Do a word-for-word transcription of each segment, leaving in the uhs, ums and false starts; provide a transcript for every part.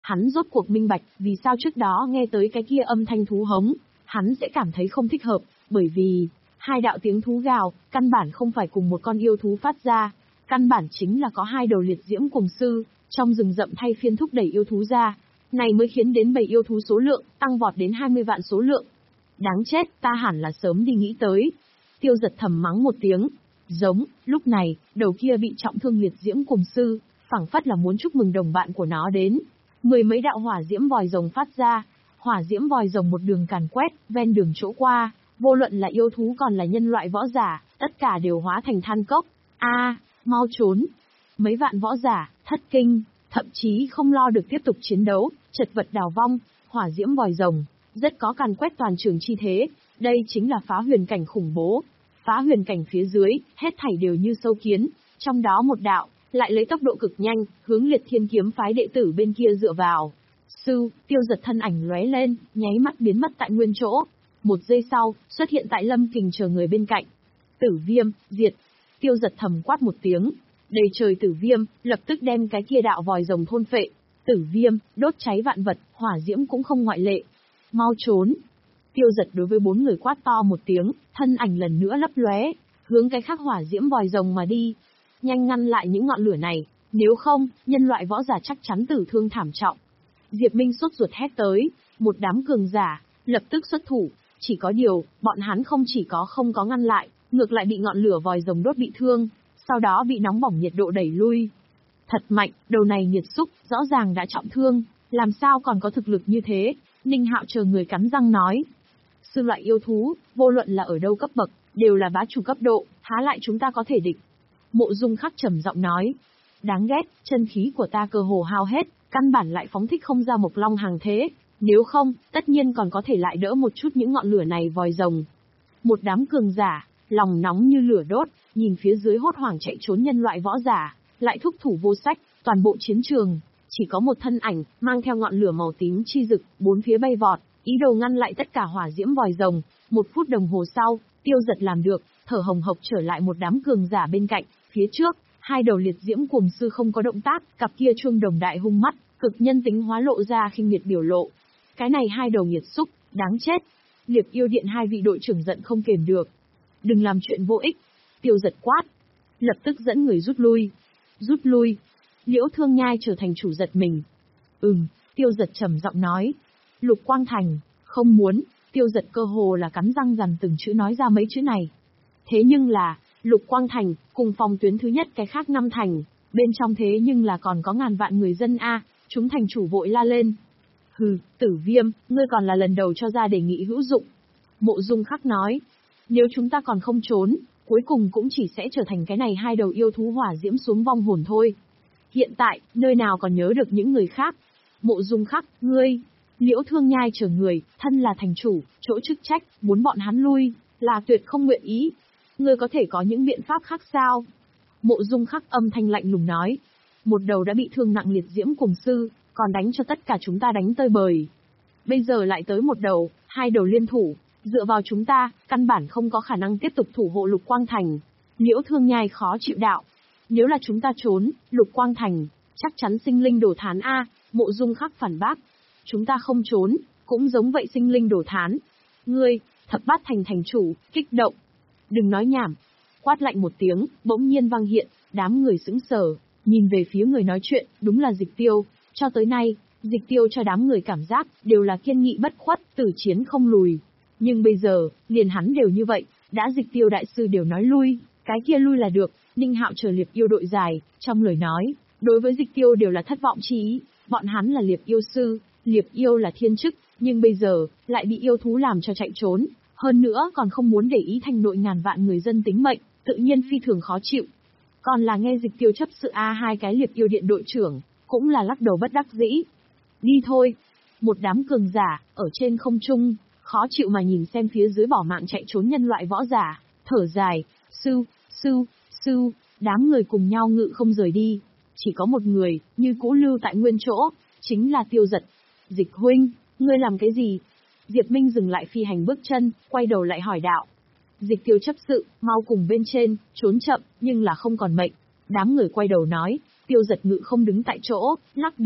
Hắn rốt cuộc minh bạch, vì sao trước đó nghe tới cái kia âm thanh thú hống, hắn sẽ cảm thấy không thích hợp, bởi vì, hai đạo tiếng thú gào, căn bản không phải cùng một con yêu thú phát ra, căn bản chính là có hai đầu liệt diễm cuồng sư, trong rừng rậm thay phiên thúc đẩy yêu thú ra, này mới khiến đến bầy yêu thú số lượng, tăng vọt đến hai mươi vạn số lượng. Đáng chết, ta hẳn là sớm đi nghĩ tới. Tiêu Giật thầm mắng một tiếng. Giống, lúc này, đầu kia bị trọng thương liệt diễm cuồng sư, phảng phất là muốn chúc mừng đồng bạn của nó đến. Mười mấy đạo hỏa diễm vòi rồng phát ra, hỏa diễm vòi rồng một đường càn quét, ven đường chỗ qua, vô luận là yêu thú còn là nhân loại võ giả, tất cả đều hóa thành than cốc. A, mau trốn. Mấy vạn võ giả, thất kinh, thậm chí không lo được tiếp tục chiến đấu, chật vật đào vong, hỏa diễm vòi rồng, rất có càn quét toàn trường chi thế, đây chính là phá huyền cảnh khủng bố. Phá huyền cảnh phía dưới, hết thảy đều như sâu kiến, trong đó một đạo, lại lấy tốc độ cực nhanh, hướng Liệt Thiên kiếm phái đệ tử bên kia dựa vào. Sư, Tiêu Giật thân ảnh lóe lên, nháy mắt biến mất tại nguyên chỗ. Một giây sau, xuất hiện tại Lâm Kình chờ người bên cạnh. Tử viêm, diệt. Tiêu Giật thầm quát một tiếng. Đầy trời tử viêm, lập tức đem cái kia đạo vòi rồng thôn phệ. Tử viêm, đốt cháy vạn vật, hỏa diễm cũng không ngoại lệ. Mau trốn. Tiêu Giật đối với bốn người quát to một tiếng, thân ảnh lần nữa lấp lóe, hướng cái khác hỏa diễm vòi rồng mà đi. Nhanh ngăn lại những ngọn lửa này, nếu không, nhân loại võ giả chắc chắn tử thương thảm trọng. Diệp Minh sốt ruột hét tới, một đám cường giả, lập tức xuất thủ, chỉ có điều, bọn hắn không chỉ có không có ngăn lại, ngược lại bị ngọn lửa vòi rồng đốt bị thương, sau đó bị nóng bỏng nhiệt độ đẩy lui. Thật mạnh, đầu này nhiệt xúc, rõ ràng đã trọng thương, làm sao còn có thực lực như thế, Ninh Hạo chờ người cắn răng nói. Sư loại yêu thú, vô luận là ở đâu cấp bậc, đều là bá chủ cấp độ, há lại chúng ta có thể địch. Mộ Dung Khắc trầm giọng nói. Đáng ghét, chân khí của ta cơ hồ hao hết, căn bản lại phóng thích không ra Mộc Long hàng thế, nếu không, tất nhiên còn có thể lại đỡ một chút những ngọn lửa này vòi rồng. Một đám cường giả, lòng nóng như lửa đốt, nhìn phía dưới hốt hoảng chạy trốn nhân loại võ giả, lại thúc thủ vô sách, toàn bộ chiến trường, chỉ có một thân ảnh, mang theo ngọn lửa màu tím chi rực, bốn phía bay vọt, ý đồ ngăn lại tất cả hỏa diễm vòi rồng. Một phút đồng hồ sau, Tiêu Giật làm được, thở hồng hộc trở lại một đám cường giả bên cạnh, phía trước, hai đầu liệt diễm cuồng sư không có động tác, cặp kia chuông đồng đại hung mắt, cực nhân tính hóa lộ ra khinh miệt biểu lộ. Cái này hai đầu nghiệt xúc, đáng chết. Liệp yêu điện hai vị đội trưởng giận không kềm được. Đừng làm chuyện vô ích. Tiêu Giật quát. Lập tức dẫn người rút lui. Rút lui. Liễu Thương Nhai trở thành chủ giật mình. Ừm, Tiêu Giật trầm giọng nói. Lục Quang Thành, không muốn. Tiêu Giật cơ hồ là cắn răng dằn từng chữ nói ra mấy chữ này. Thế nhưng là, Lục Quang Thành, cùng phòng tuyến thứ nhất cái khác năm thành, bên trong thế nhưng là còn có ngàn vạn người dân a, chúng thành chủ vội la lên. Hừ, Tử Viêm, ngươi còn là lần đầu cho ra đề nghị hữu dụng. Mộ Dung Khắc nói, nếu chúng ta còn không trốn, cuối cùng cũng chỉ sẽ trở thành cái này hai đầu yêu thú hỏa diễm xuống vong hồn thôi. Hiện tại, nơi nào còn nhớ được những người khác. Mộ Dung Khắc, ngươi, Liễu Thương Nhai chờ người, thân là thành chủ, chỗ chức trách, muốn bọn hắn lui, là tuyệt không nguyện ý. Ngươi có thể có những biện pháp khác sao? Mộ Dung Khắc âm thanh lạnh lùng nói. Một đầu đã bị thương nặng liệt diễm cùng sư, còn đánh cho tất cả chúng ta đánh tơi bời. Bây giờ lại tới một đầu, hai đầu liên thủ, dựa vào chúng ta, căn bản không có khả năng tiếp tục thủ hộ Lục Quang Thành. Liễu Thương Nhai khó chịu đạo. Nếu là chúng ta trốn, Lục Quang Thành, chắc chắn sinh linh đổ thán a. Mộ Dung Khắc phản bác. Chúng ta không trốn, cũng giống vậy sinh linh đổ thán. Ngươi, Thập Bát Thành thành chủ, kích động. Đừng nói nhảm. Quát lạnh một tiếng, bỗng nhiên vang hiện, đám người sững sờ, nhìn về phía người nói chuyện, đúng là Dịch Tiêu. Cho tới nay, Dịch Tiêu cho đám người cảm giác, đều là kiên nghị bất khuất, tử chiến không lùi. Nhưng bây giờ, liền hắn đều như vậy, đã Dịch Tiêu đại sư đều nói lui, cái kia lui là được. Ninh Hạo chờ Liệp yêu đội dài, trong lời nói, đối với Dịch Tiêu đều là thất vọng chi ý, bọn hắn là Liệp yêu sư, Liệp yêu là thiên chức, nhưng bây giờ, lại bị yêu thú làm cho chạy trốn, hơn nữa còn không muốn để ý thành nội ngàn vạn người dân tính mệnh, tự nhiên phi thường khó chịu. Còn là nghe Dịch Tiêu chấp sự a hai cái Liệp yêu điện đội trưởng, cũng là lắc đầu bất đắc dĩ. Đi thôi. Một đám cường giả, ở trên không trung, khó chịu mà nhìn xem phía dưới bỏ mạng chạy trốn nhân loại võ giả, thở dài, sư, sư, sư, đám người cùng nhau ngự không rời đi. Chỉ có một người, như cũ lưu tại nguyên chỗ, chính là Tiêu Giật. Dịch huynh, ngươi làm cái gì? Diệp Minh dừng lại phi hành bước chân, quay đầu lại hỏi đạo. Dịch Tiêu chấp sự, mau cùng bên trên, trốn chậm, nhưng là không còn mệnh. Đám người quay đầu nói, Tiêu Giật ngự không đứng tại chỗ, lắc đầu.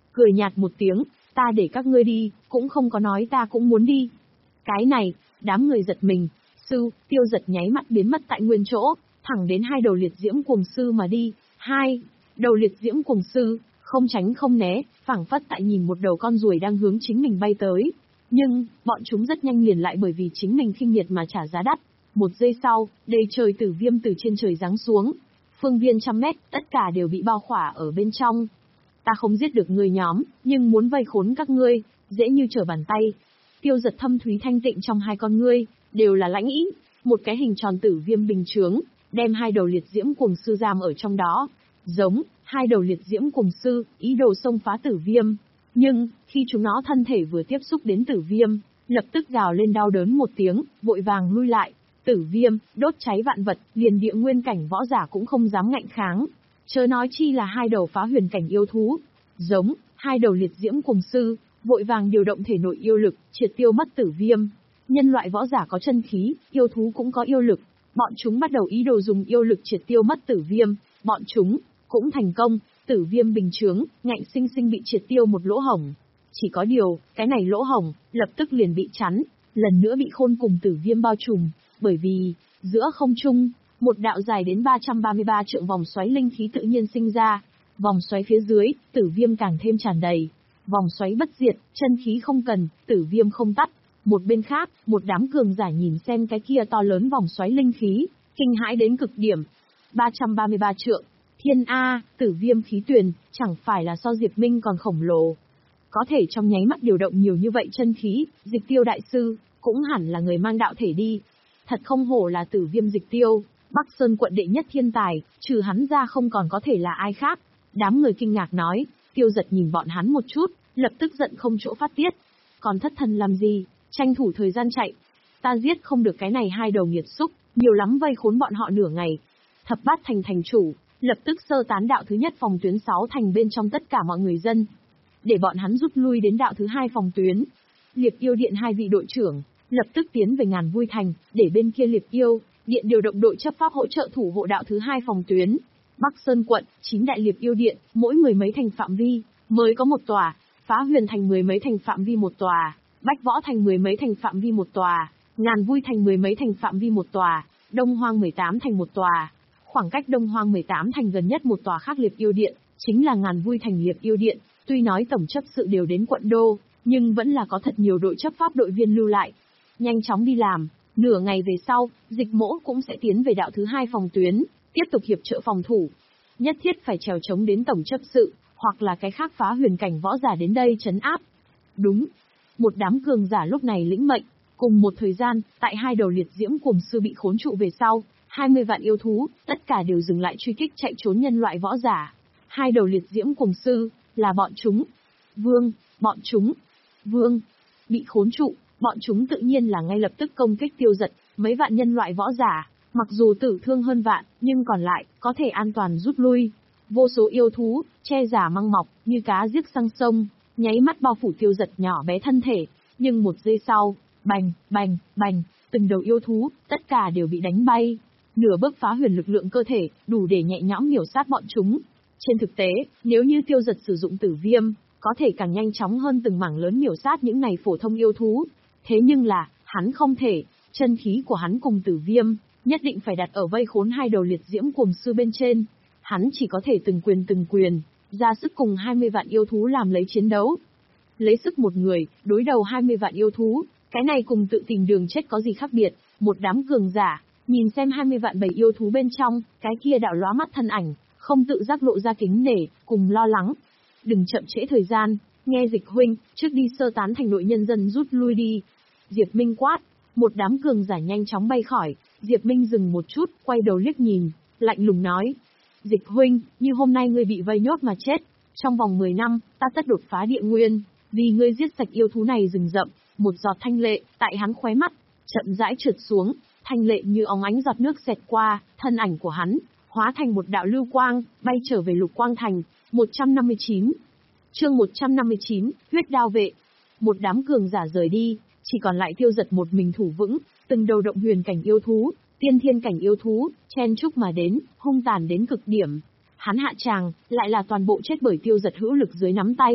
cười nhạt một tiếng, ta để các ngươi đi, cũng không có nói ta cũng muốn đi. Cái này, đám người giật mình, sư, Tiêu Giật nháy mắt biến mất tại nguyên chỗ, thẳng đến hai đầu liệt diễm cuồng sư mà đi. Hai đầu liệt diễm cuồng sư, không tránh không né, phảng phất tại nhìn một đầu con ruồi đang hướng chính mình bay tới. Nhưng, bọn chúng rất nhanh liền lại bởi vì chính mình khinh miệt mà trả giá đắt. Một giây sau, đầy trời tử viêm từ trên trời giáng xuống. Phương viên trăm mét, tất cả đều bị bao khỏa ở bên trong. Ta không giết được người nhóm, nhưng muốn vây khốn các ngươi, dễ như trở bàn tay. Tiêu Giật thâm thúy thanh tịnh trong hai con ngươi, đều là lãnh ý. Một cái hình tròn tử viêm bình chướng, đem hai đầu liệt diễm cuồng sư giam ở trong đó. Giống, hai đầu liệt diễm cuồng sư, ý đồ xông phá tử viêm. Nhưng, khi chúng nó thân thể vừa tiếp xúc đến tử viêm, lập tức gào lên đau đớn một tiếng, vội vàng lui lại. Tử viêm, đốt cháy vạn vật, liền địa nguyên cảnh võ giả cũng không dám ngạnh kháng. Chớ nói chi là hai đầu phá huyền cảnh yêu thú. Giống, hai đầu liệt diễm cuồng sư, vội vàng điều động thể nội yêu lực, triệt tiêu mất tử viêm. Nhân loại võ giả có chân khí, yêu thú cũng có yêu lực. Bọn chúng bắt đầu ý đồ dùng yêu lực triệt tiêu mất tử viêm. Bọn chúng cũng thành công, tử viêm bình chướng, ngạnh sinh sinh bị triệt tiêu một lỗ hổng. Chỉ có điều, cái này lỗ hổng, lập tức liền bị chắn, lần nữa bị khôn cùng tử viêm bao trùm, bởi vì, giữa không trung, một đạo dài đến ba trăm ba mươi ba trượng vòng xoáy linh khí tự nhiên sinh ra. Vòng xoáy phía dưới, tử viêm càng thêm tràn đầy. Vòng xoáy bất diệt, chân khí không cần, tử viêm không tắt. Một bên khác, một đám cường giả nhìn xem cái kia to lớn vòng xoáy linh khí, kinh hãi đến cực điểm. ba trăm ba mươi ba trượng. Thiên A, tử viêm khí tuyền, chẳng phải là so Diệp Minh còn khổng lồ. Có thể trong nháy mắt điều động nhiều như vậy chân khí, Dịch Tiêu đại sư, cũng hẳn là người mang đạo thể đi. Thật không hổ là tử viêm Dịch Tiêu, Bắc Sơn quận đệ nhất thiên tài, trừ hắn ra không còn có thể là ai khác. Đám người kinh ngạc nói, Tiêu Giật nhìn bọn hắn một chút, lập tức giận không chỗ phát tiết. Còn thất thần làm gì, tranh thủ thời gian chạy. Ta giết không được cái này hai đầu nghiệt xúc, nhiều lắm vây khốn bọn họ nửa ngày. Thập Bát Thành thành chủ, lập tức sơ tán đạo thứ nhất phòng tuyến sáu thành bên trong tất cả mọi người dân. Để bọn hắn rút lui đến đạo thứ hai phòng tuyến. Liệp Yêu Điện hai vị đội trưởng, lập tức tiến về Ngàn Vui Thành, để bên kia Liệp Yêu Điện điều động đội chấp pháp hỗ trợ thủ hộ đạo thứ hai phòng tuyến. Bắc Sơn quận, chín đại Liệp Yêu Điện, mỗi mười mấy thành phạm vi, mới có một tòa, Phá Huyền Thành mười mấy thành phạm vi một tòa, Bách Võ Thành mười mấy thành phạm vi một tòa, Ngàn Vui Thành mười mấy thành phạm vi một tòa, Đông Hoang mười tám thành một tòa. Khoảng cách Đông Hoang mười tám thành gần nhất một tòa khác Liệp Yêu Điện, chính là Ngàn Vui Thành Liệp Yêu Điện. Tuy nói tổng chấp sự đều đến quận đô, nhưng vẫn là có thật nhiều đội chấp pháp đội viên lưu lại. Nhanh chóng đi làm, nửa ngày về sau, Dịch Mỗ cũng sẽ tiến về đạo thứ hai phòng tuyến, tiếp tục hiệp trợ phòng thủ. Nhất thiết phải trèo chống đến tổng chấp sự, hoặc là cái khác phá huyền cảnh võ giả đến đây trấn áp. Đúng. Một đám cường giả lúc này lĩnh mệnh, cùng một thời gian, tại hai đầu liệt diễm cuồng sư bị khốn trụ về sau, hai mươi vạn yêu thú, tất cả đều dừng lại truy kích chạy trốn nhân loại võ giả. Hai đầu liệt diễm cuồng sư, là bọn chúng. Vương, bọn chúng. Vương, bị khốn trụ, bọn chúng tự nhiên là ngay lập tức công kích Tiêu Giật, mấy vạn nhân loại võ giả, mặc dù tử thương hơn vạn, nhưng còn lại, có thể an toàn rút lui. Vô số yêu thú, che giả măng mọc, như cá giết sang sông, nháy mắt bao phủ Tiêu Giật nhỏ bé thân thể, nhưng một giây sau, bành, bành, bành, từng đầu yêu thú, tất cả đều bị đánh bay. Nửa bước phá huyền lực lượng cơ thể, đủ để nhẹ nhõm miểu sát bọn chúng. Trên thực tế, nếu như Tiêu Giật sử dụng tử viêm, có thể càng nhanh chóng hơn từng mảng lớn miểu sát những này phổ thông yêu thú. Thế nhưng là, hắn không thể, chân khí của hắn cùng tử viêm, nhất định phải đặt ở vây khốn hai đầu liệt diễm cuồng sư bên trên. Hắn chỉ có thể từng quyền từng quyền, ra sức cùng hai mươi vạn yêu thú làm lấy chiến đấu. Lấy sức một người, đối đầu hai mươi vạn yêu thú, cái này cùng tự tìm đường chết có gì khác biệt. Một đám cường giả, nhìn xem hai mươi vạn bầy yêu thú bên trong, cái kia đạo lóa mắt thân ảnh, không tự giác lộ ra kính nể, cùng lo lắng. Đừng chậm trễ thời gian, nghe Dịch huynh, trước đi sơ tán thành nội nhân dân rút lui đi. Diệp Minh quát, một đám cường giả nhanh chóng bay khỏi, Diệp Minh dừng một chút, quay đầu liếc nhìn, lạnh lùng nói. Dịch huynh, như hôm nay ngươi bị vây nhốt mà chết, trong vòng mười năm, ta tất đột phá địa nguyên, vì ngươi giết sạch yêu thú này rừng rậm, một giọt thanh lệ, tại hắn khóe mắt, chậm rãi trượt xuống, thanh lệ như óng ánh giọt nước xẹt qua, thân ảnh của hắn, hóa thành một đạo lưu quang, bay trở về Lục Quang Thành. một trăm năm mươi chín. Chương một trăm năm mươi chín, huyết đao vệ. Một đám cường giả rời đi, chỉ còn lại Tiêu Giật một mình thủ vững, từng đầu động huyền cảnh yêu thú, tiên thiên cảnh yêu thú, chen chúc mà đến, hung tàn đến cực điểm. Hắn hạ tràng, lại là toàn bộ chết bởi Tiêu Giật hữu lực dưới nắm tay.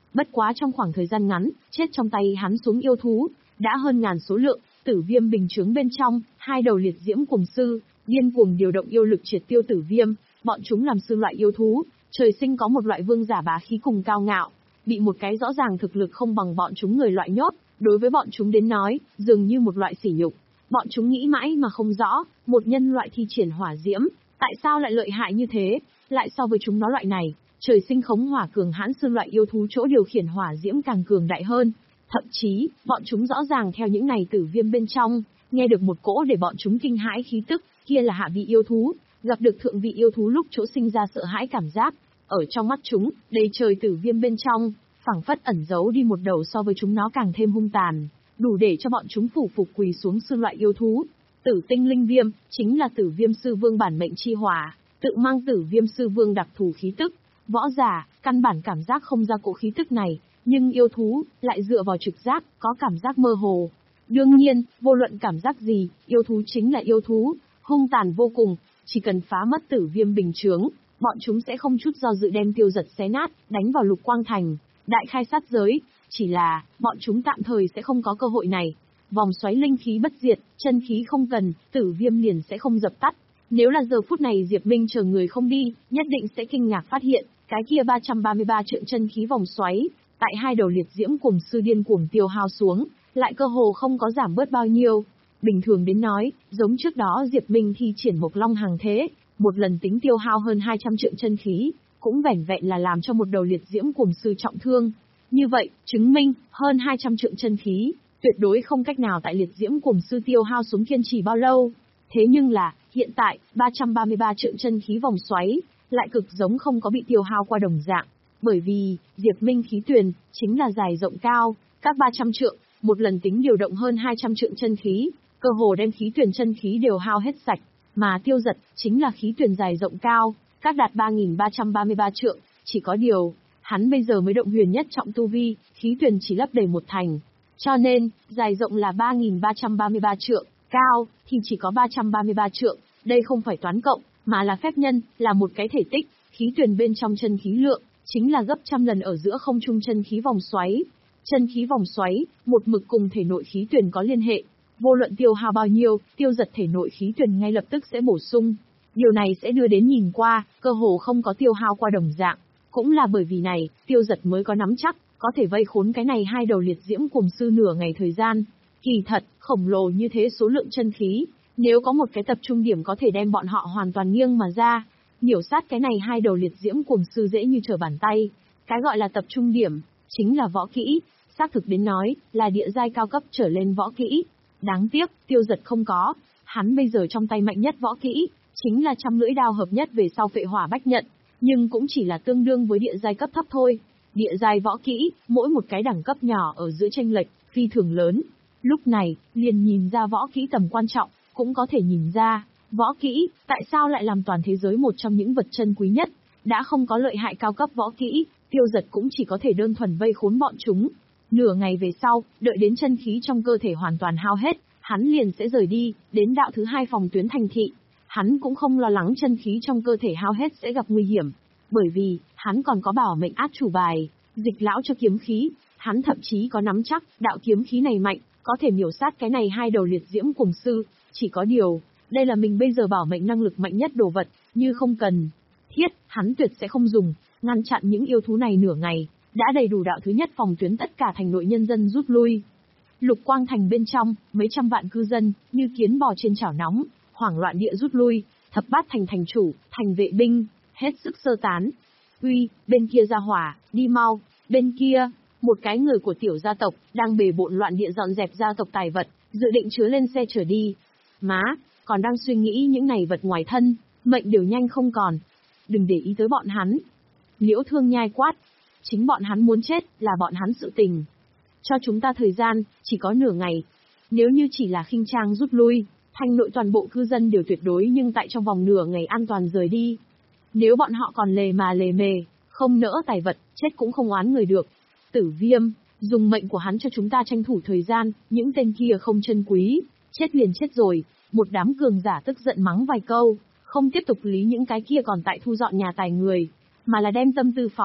Bất quá trong khoảng thời gian ngắn, chết trong tay hắn xuống yêu thú, đã hơn ngàn số lượng, tử viêm bình chướng bên trong, hai đầu liệt diễm cuồng sư, điên cuồng điều động yêu lực triệt tiêu tử viêm, bọn chúng làm sư loại yêu thú, trời sinh có một loại vương giả bá khí cùng cao ngạo, bị một cái rõ ràng thực lực không bằng bọn chúng người loại nhốt, đối với bọn chúng đến nói, dường như một loại sỉ nhục. Bọn chúng nghĩ mãi mà không rõ, một nhân loại thi triển hỏa diễm, tại sao lại lợi hại như thế, lại so với chúng nó loại này, trời sinh khống hỏa cường hãn sư loại yêu thú chỗ điều khiển hỏa diễm càng cường đại hơn. Thậm chí, bọn chúng rõ ràng theo những này tử viêm bên trong, nghe được một cỗ để bọn chúng kinh hãi khí tức, kia là hạ vị yêu thú, gặp được thượng vị yêu thú lúc chỗ sinh ra sợ hãi cảm giác. Ở trong mắt chúng, đầy trời tử viêm bên trong, phảng phất ẩn giấu đi một đầu so với chúng nó càng thêm hung tàn, đủ để cho bọn chúng phủ phục quỳ xuống sư loại yêu thú. Tử tinh linh viêm, chính là tử viêm sư vương bản mệnh chi hỏa, tự mang tử viêm sư vương đặc thù khí tức. Võ giả, căn bản cảm giác không ra cỗ khí tức này, nhưng yêu thú, lại dựa vào trực giác, có cảm giác mơ hồ. Đương nhiên, vô luận cảm giác gì, yêu thú chính là yêu thú, hung tàn vô cùng, chỉ cần phá mất tử viêm bình chướng, bọn chúng sẽ không chút do dự đem tiêu giật xé nát, đánh vào Lục Quang Thành, đại khai sát giới, chỉ là, bọn chúng tạm thời sẽ không có cơ hội này. Vòng xoáy linh khí bất diệt, chân khí không cần, tử viêm liền sẽ không dập tắt. Nếu là giờ phút này Diệp Minh chờ người không đi, nhất định sẽ kinh ngạc phát hiện, cái kia ba trăm ba mươi ba trượng chân khí vòng xoáy, tại hai đầu liệt diễm cuồng sư điên cuồng tiêu hao xuống, lại cơ hồ không có giảm bớt bao nhiêu. Bình thường đến nói, giống trước đó Diệp Minh thi triển Mộc Long hàng thế, một lần tính tiêu hao hơn hai trăm trượng chân khí, cũng vẻn vẹn là làm cho một đầu liệt diễm cuồng sư trọng thương. Như vậy, chứng minh, hơn hai trăm trượng chân khí, tuyệt đối không cách nào tại liệt diễm cuồng sư tiêu hao xuống kiên trì bao lâu. Thế nhưng là, hiện tại, ba trăm ba mươi ba trượng chân khí vòng xoáy, lại cực giống không có bị tiêu hao qua đồng dạng. Bởi vì, Diệp Minh khí tuyền, chính là dài rộng cao, các ba trăm trượng, một lần tính điều động hơn hai trăm trượng chân khí, cơ hồ đem khí tuyền chân khí đều hao hết sạch, mà tiêu giật, chính là khí tuyền dài rộng cao, các đạt ba nghìn ba trăm ba mươi ba trượng, chỉ có điều, hắn bây giờ mới động huyền nhất trọng tu vi, khí tuyền chỉ lấp đầy một thành. Cho nên, dài rộng là ba nghìn ba trăm ba mươi ba trượng, cao, thì chỉ có ba trăm ba mươi ba trượng, đây không phải toán cộng, mà là phép nhân, là một cái thể tích, khí tuyền bên trong chân khí lượng, chính là gấp trăm lần ở giữa không trung chân khí vòng xoáy. Chân khí vòng xoáy, một mực cùng thể nội khí tuyền có liên hệ, vô luận tiêu hao bao nhiêu, tiêu giật thể nội khí tuyền ngay lập tức sẽ bổ sung. Điều này sẽ đưa đến nhìn qua, cơ hồ không có tiêu hao qua đồng dạng. Cũng là bởi vì này, tiêu giật mới có nắm chắc, có thể vây khốn cái này hai đầu liệt diễm cuồng sư nửa ngày thời gian. Kỳ thật, khổng lồ như thế số lượng chân khí, nếu có một cái tập trung điểm có thể đem bọn họ hoàn toàn nghiêng mà ra, miểu sát cái này hai đầu liệt diễm cuồng sư dễ như trở bàn tay. Cái gọi là tập trung điểm, chính là võ kỹ, xác thực đến nói, là địa giai cao cấp trở lên võ kỹ. Đáng tiếc, tiêu giật không có, hắn bây giờ trong tay mạnh nhất võ kỹ, chính là trăm lưỡi đao hợp nhất về sau phệ hỏa bách nhận, nhưng cũng chỉ là tương đương với địa giai cấp thấp thôi. Địa giai võ kỹ, mỗi một cái đẳng cấp nhỏ ở giữa chênh lệch, phi thường lớn. Lúc này, liền nhìn ra võ kỹ tầm quan trọng, cũng có thể nhìn ra, võ kỹ, tại sao lại làm toàn thế giới một trong những vật chân quý nhất, đã không có lợi hại cao cấp võ kỹ, tiêu giật cũng chỉ có thể đơn thuần vây khốn bọn chúng. Nửa ngày về sau, đợi đến chân khí trong cơ thể hoàn toàn hao hết, hắn liền sẽ rời đi, đến đạo thứ hai phòng tuyến thành thị. Hắn cũng không lo lắng chân khí trong cơ thể hao hết sẽ gặp nguy hiểm, bởi vì, hắn còn có bảo mệnh át chủ bài, dịch lão cho kiếm khí, hắn thậm chí có nắm chắc, đạo kiếm khí này mạnh, có thể miểu sát cái này hai đầu liệt diễm cuồng sư, chỉ có điều, đây là mình bây giờ bảo mệnh năng lực mạnh nhất đồ vật, như không cần thiết, hắn tuyệt sẽ không dùng, ngăn chặn những yêu thú này nửa ngày, đã đầy đủ đạo thứ nhất phòng tuyến tất cả thành nội nhân dân rút lui. Lục Quang Thành bên trong, mấy trăm vạn cư dân, như kiến bò trên chảo nóng, hoảng loạn địa rút lui, thập bát thành thành chủ, thành vệ binh, hết sức sơ tán. Uy, bên kia ra hỏa, đi mau, bên kia, một cái người của tiểu gia tộc, đang bề bộn loạn địa dọn dẹp gia tộc tài vật, dự định chứa lên xe chở đi. Má, còn đang suy nghĩ những này vật ngoài thân, mệnh đều nhanh không còn. Đừng để ý tới bọn hắn. Liễu Thương nhai quát. Chính bọn hắn muốn chết, là bọn hắn sự tình. Cho chúng ta thời gian, chỉ có nửa ngày. Nếu như chỉ là khinh trang rút lui, thành nội toàn bộ cư dân đều tuyệt đối nhưng tại trong vòng nửa ngày an toàn rời đi. Nếu bọn họ còn lề mà lề mề, không nỡ tài vật, chết cũng không oán người được. Tử Viêm, dùng mệnh của hắn cho chúng ta tranh thủ thời gian, những tên kia không chân quý, chết liền chết rồi. Một đám cường giả tức giận mắng vài câu, không tiếp tục lý những cái kia còn tại thu dọn nhà tài người, mà là đem tâm tư phóng,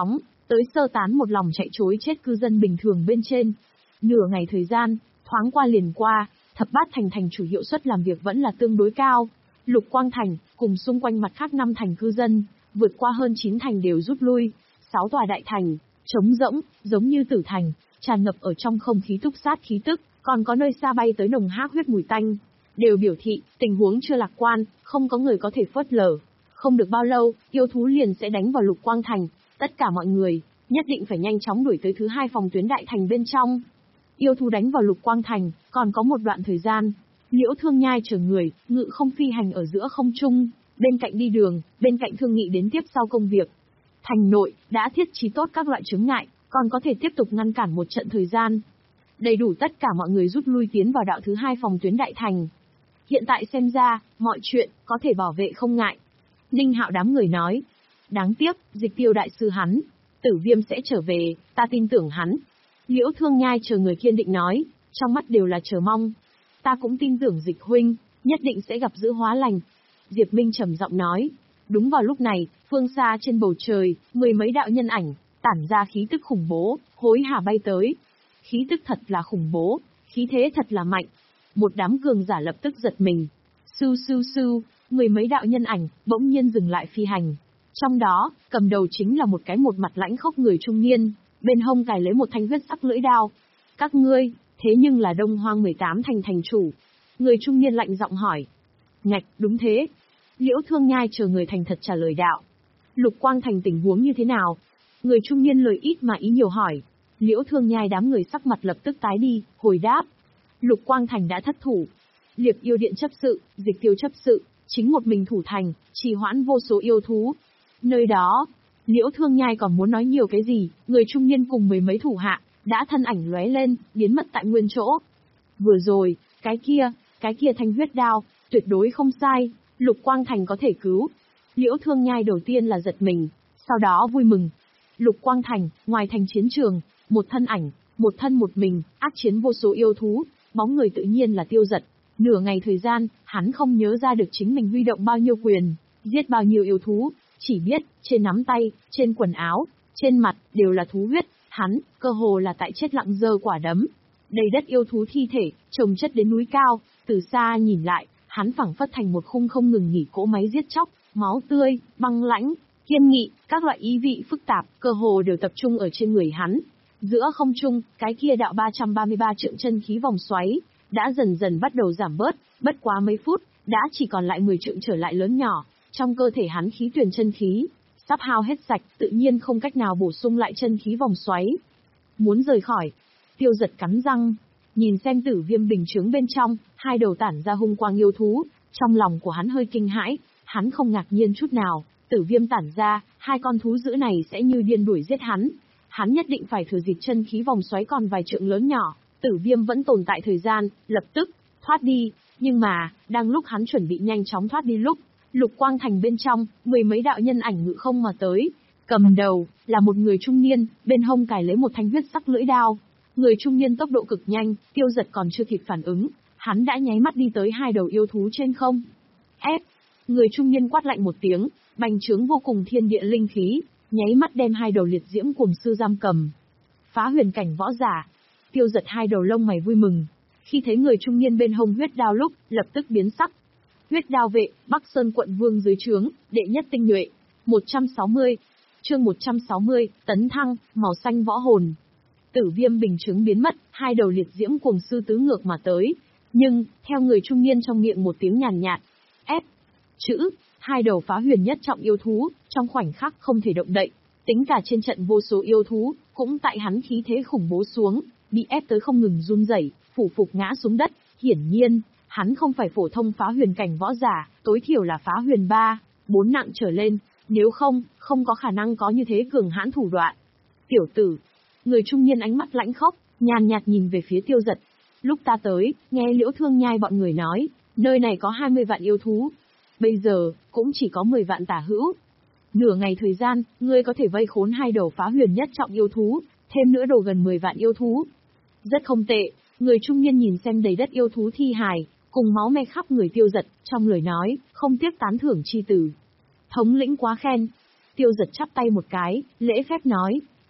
tới sơ tán một lòng chạy trối chết cư dân bình thường bên trên. Nửa ngày thời gian, thoáng qua liền qua, Thập Bát Thành thành chủ hiệu suất làm việc vẫn là tương đối cao. Lục Quang Thành, cùng xung quanh mặt khác năm thành cư dân, vượt qua hơn chín thành đều rút lui. Sáu tòa đại thành, trống rỗng, giống như tử thành, tràn ngập ở trong không khí túc sát khí tức, còn có nơi xa bay tới nồng hắc huyết mùi tanh. Đều biểu thị, tình huống chưa lạc quan, không có người có thể phớt lờ. Không được bao lâu, yêu thú liền sẽ đánh vào Lục Quang Thành. Tất cả mọi người, nhất định phải nhanh chóng đuổi tới thứ hai phòng tuyến đại thành bên trong. Yêu thú đánh vào Lục Quang Thành, còn có một đoạn thời gian. Liễu Thương Nhai chở người, ngự không phi hành ở giữa không trung, bên cạnh đi đường, bên cạnh thương nghị đến tiếp sau công việc. Thành nội, đã thiết trí tốt các loại chướng ngại, còn có thể tiếp tục ngăn cản một trận thời gian. Đầy đủ tất cả mọi người rút lui tiến vào đạo thứ hai phòng tuyến đại thành. Hiện tại xem ra, mọi chuyện, có thể bảo vệ không ngại. Ninh Hạo đám người nói. Đáng tiếc, Dịch Tiêu đại sư hắn, Tử Viêm sẽ trở về, ta tin tưởng hắn. Liễu Thương Nhai chờ người kiên định nói, trong mắt đều là chờ mong. Ta cũng tin tưởng Dịch huynh, nhất định sẽ gặp dữ hóa lành. Diệp Minh trầm giọng nói. Đúng vào lúc này, phương xa trên bầu trời, mười mấy đạo nhân ảnh, tản ra khí tức khủng bố, hối hả bay tới. Khí tức thật là khủng bố, khí thế thật là mạnh. Một đám cường giả lập tức giật mình. Sưu sưu sưu, mười mấy đạo nhân ảnh, bỗng nhiên dừng lại phi hành. Trong đó, cầm đầu chính là một cái một mặt lãnh khốc người trung niên, bên hông cài lấy một thanh huyết sắc lưỡi đao. Các ngươi, thế nhưng là Đông Hoang mười tám thành thành chủ. Người trung niên lạnh giọng hỏi. Ngạch, đúng thế. Liễu Thương Nhai chờ người thành thật trả lời đạo. Lục Quang Thành tình huống như thế nào? Người trung niên lời ít mà ý nhiều hỏi. Liễu Thương Nhai đám người sắc mặt lập tức tái đi, hồi đáp. Lục Quang Thành đã thất thủ. Liệp yêu điện chấp sự, Dịch Tiêu chấp sự, chính một mình thủ thành, trì hoãn vô số yêu thú. Nơi đó, Liễu Thương Nhai còn muốn nói nhiều cái gì, người trung niên cùng mười mấy thủ hạ, đã thân ảnh lóe lên, biến mất tại nguyên chỗ. Vừa rồi, cái kia, cái kia thanh huyết đao, tuyệt đối không sai, Lục Quang Thành có thể cứu. Liễu Thương Nhai đầu tiên là giật mình, sau đó vui mừng. Lục Quang Thành, ngoài thành chiến trường, một thân ảnh, một thân một mình, ác chiến vô số yêu thú, bóng người tự nhiên là Tiêu Dật. Nửa ngày thời gian, hắn không nhớ ra được chính mình huy động bao nhiêu quyền, giết bao nhiêu yêu thú, chỉ biết, trên nắm tay, trên quần áo, trên mặt, đều là thú huyết, hắn, cơ hồ là tại chết lặng giơ quả đấm. Đầy đất yêu thú thi thể, chồng chất đến núi cao, từ xa nhìn lại, hắn phảng phất thành một khung không ngừng nghỉ cỗ máy giết chóc, máu tươi, băng lãnh, kiên nghị, các loại ý vị phức tạp, cơ hồ đều tập trung ở trên người hắn. Giữa không trung, cái kia đạo ba trăm ba mươi ba trượng chân khí vòng xoáy, đã dần dần bắt đầu giảm bớt, bất quá mấy phút, đã chỉ còn lại mười trượng trở lại lớn nhỏ, trong cơ thể hắn khí tuyển chân khí, sắp hao hết sạch, tự nhiên không cách nào bổ sung lại chân khí vòng xoáy. Muốn rời khỏi, Tiêu Dật cắn răng, nhìn xem Tử Viêm bình chướng bên trong, hai đầu tản ra hung quang yêu thú, trong lòng của hắn hơi kinh hãi, hắn không ngạc nhiên chút nào, Tử Viêm tản ra, hai con thú dữ này sẽ như điên đuổi giết hắn. Hắn nhất định phải thừa dịp chân khí vòng xoáy còn vài trượng lớn nhỏ, Tử Viêm vẫn tồn tại thời gian, lập tức thoát đi, nhưng mà, đang lúc hắn chuẩn bị nhanh chóng thoát đi lúc, Lục Quang Thành bên trong, mười mấy đạo nhân ảnh ngự không mà tới, cầm đầu là một người trung niên, bên hông cài lấy một thanh huyết sắc lưỡi đao. Người trung niên tốc độ cực nhanh, Tiêu Dật còn chưa kịp phản ứng, hắn đã nháy mắt đi tới hai đầu yêu thú trên không. Ép! Người trung niên quát lạnh một tiếng, bành trướng vô cùng thiên địa linh khí, nháy mắt đem hai đầu liệt diễm cuồng sư giam cầm. Phá huyền cảnh võ giả. Tiêu Dật hai đầu lông mày vui mừng, khi thấy người trung niên bên hông huyết đao lúc, lập tức biến sắc. Huyết đao vệ, Bắc Sơn quận vương dưới trướng, đệ nhất tinh nhuệ. một trăm sáu mươi. Chương một trăm sáu mươi, tấn thăng, màu xanh võ hồn. Tử Viêm bình chứng biến mất, hai đầu liệt diễm cuồng sư tứ ngược mà tới. Nhưng, theo người trung niên trong miệng một tiếng nhàn nhạt, ép. Chữ, hai đầu phá huyền nhất trọng yêu thú, trong khoảnh khắc không thể động đậy. Tính cả trên trận vô số yêu thú, cũng tại hắn khí thế khủng bố xuống, bị ép tới không ngừng run rẩy, phủ phục ngã xuống đất. Hiển nhiên, hắn không phải phổ thông phá huyền cảnh võ giả, tối thiểu là phá huyền ba, bốn nặng trở lên, nếu không, không có khả năng có như thế cường hãn thủ đoạn. Tiểu tử, người trung niên ánh mắt lãnh khốc, nhàn nhạt nhìn về phía Tiêu Dật. Lúc ta tới, nghe Liễu Thương Nhai bọn người nói, nơi này có hai mươi vạn yêu thú. Bây giờ, cũng chỉ có mười vạn tả hữu. Nửa ngày thời gian, ngươi có thể vây khốn hai đầu phá huyền nhất trọng yêu thú, thêm nữa đồ gần mười vạn yêu thú. Rất không tệ, người trung niên nhìn xem đầy đất yêu thú thi hài, cùng máu me khắp người Tiêu Dật, trong lời nói, không tiếc tán thưởng chi từ. Thống lĩnh quá khen. Tiêu Dật chắp tay một cái, lễ phép nói,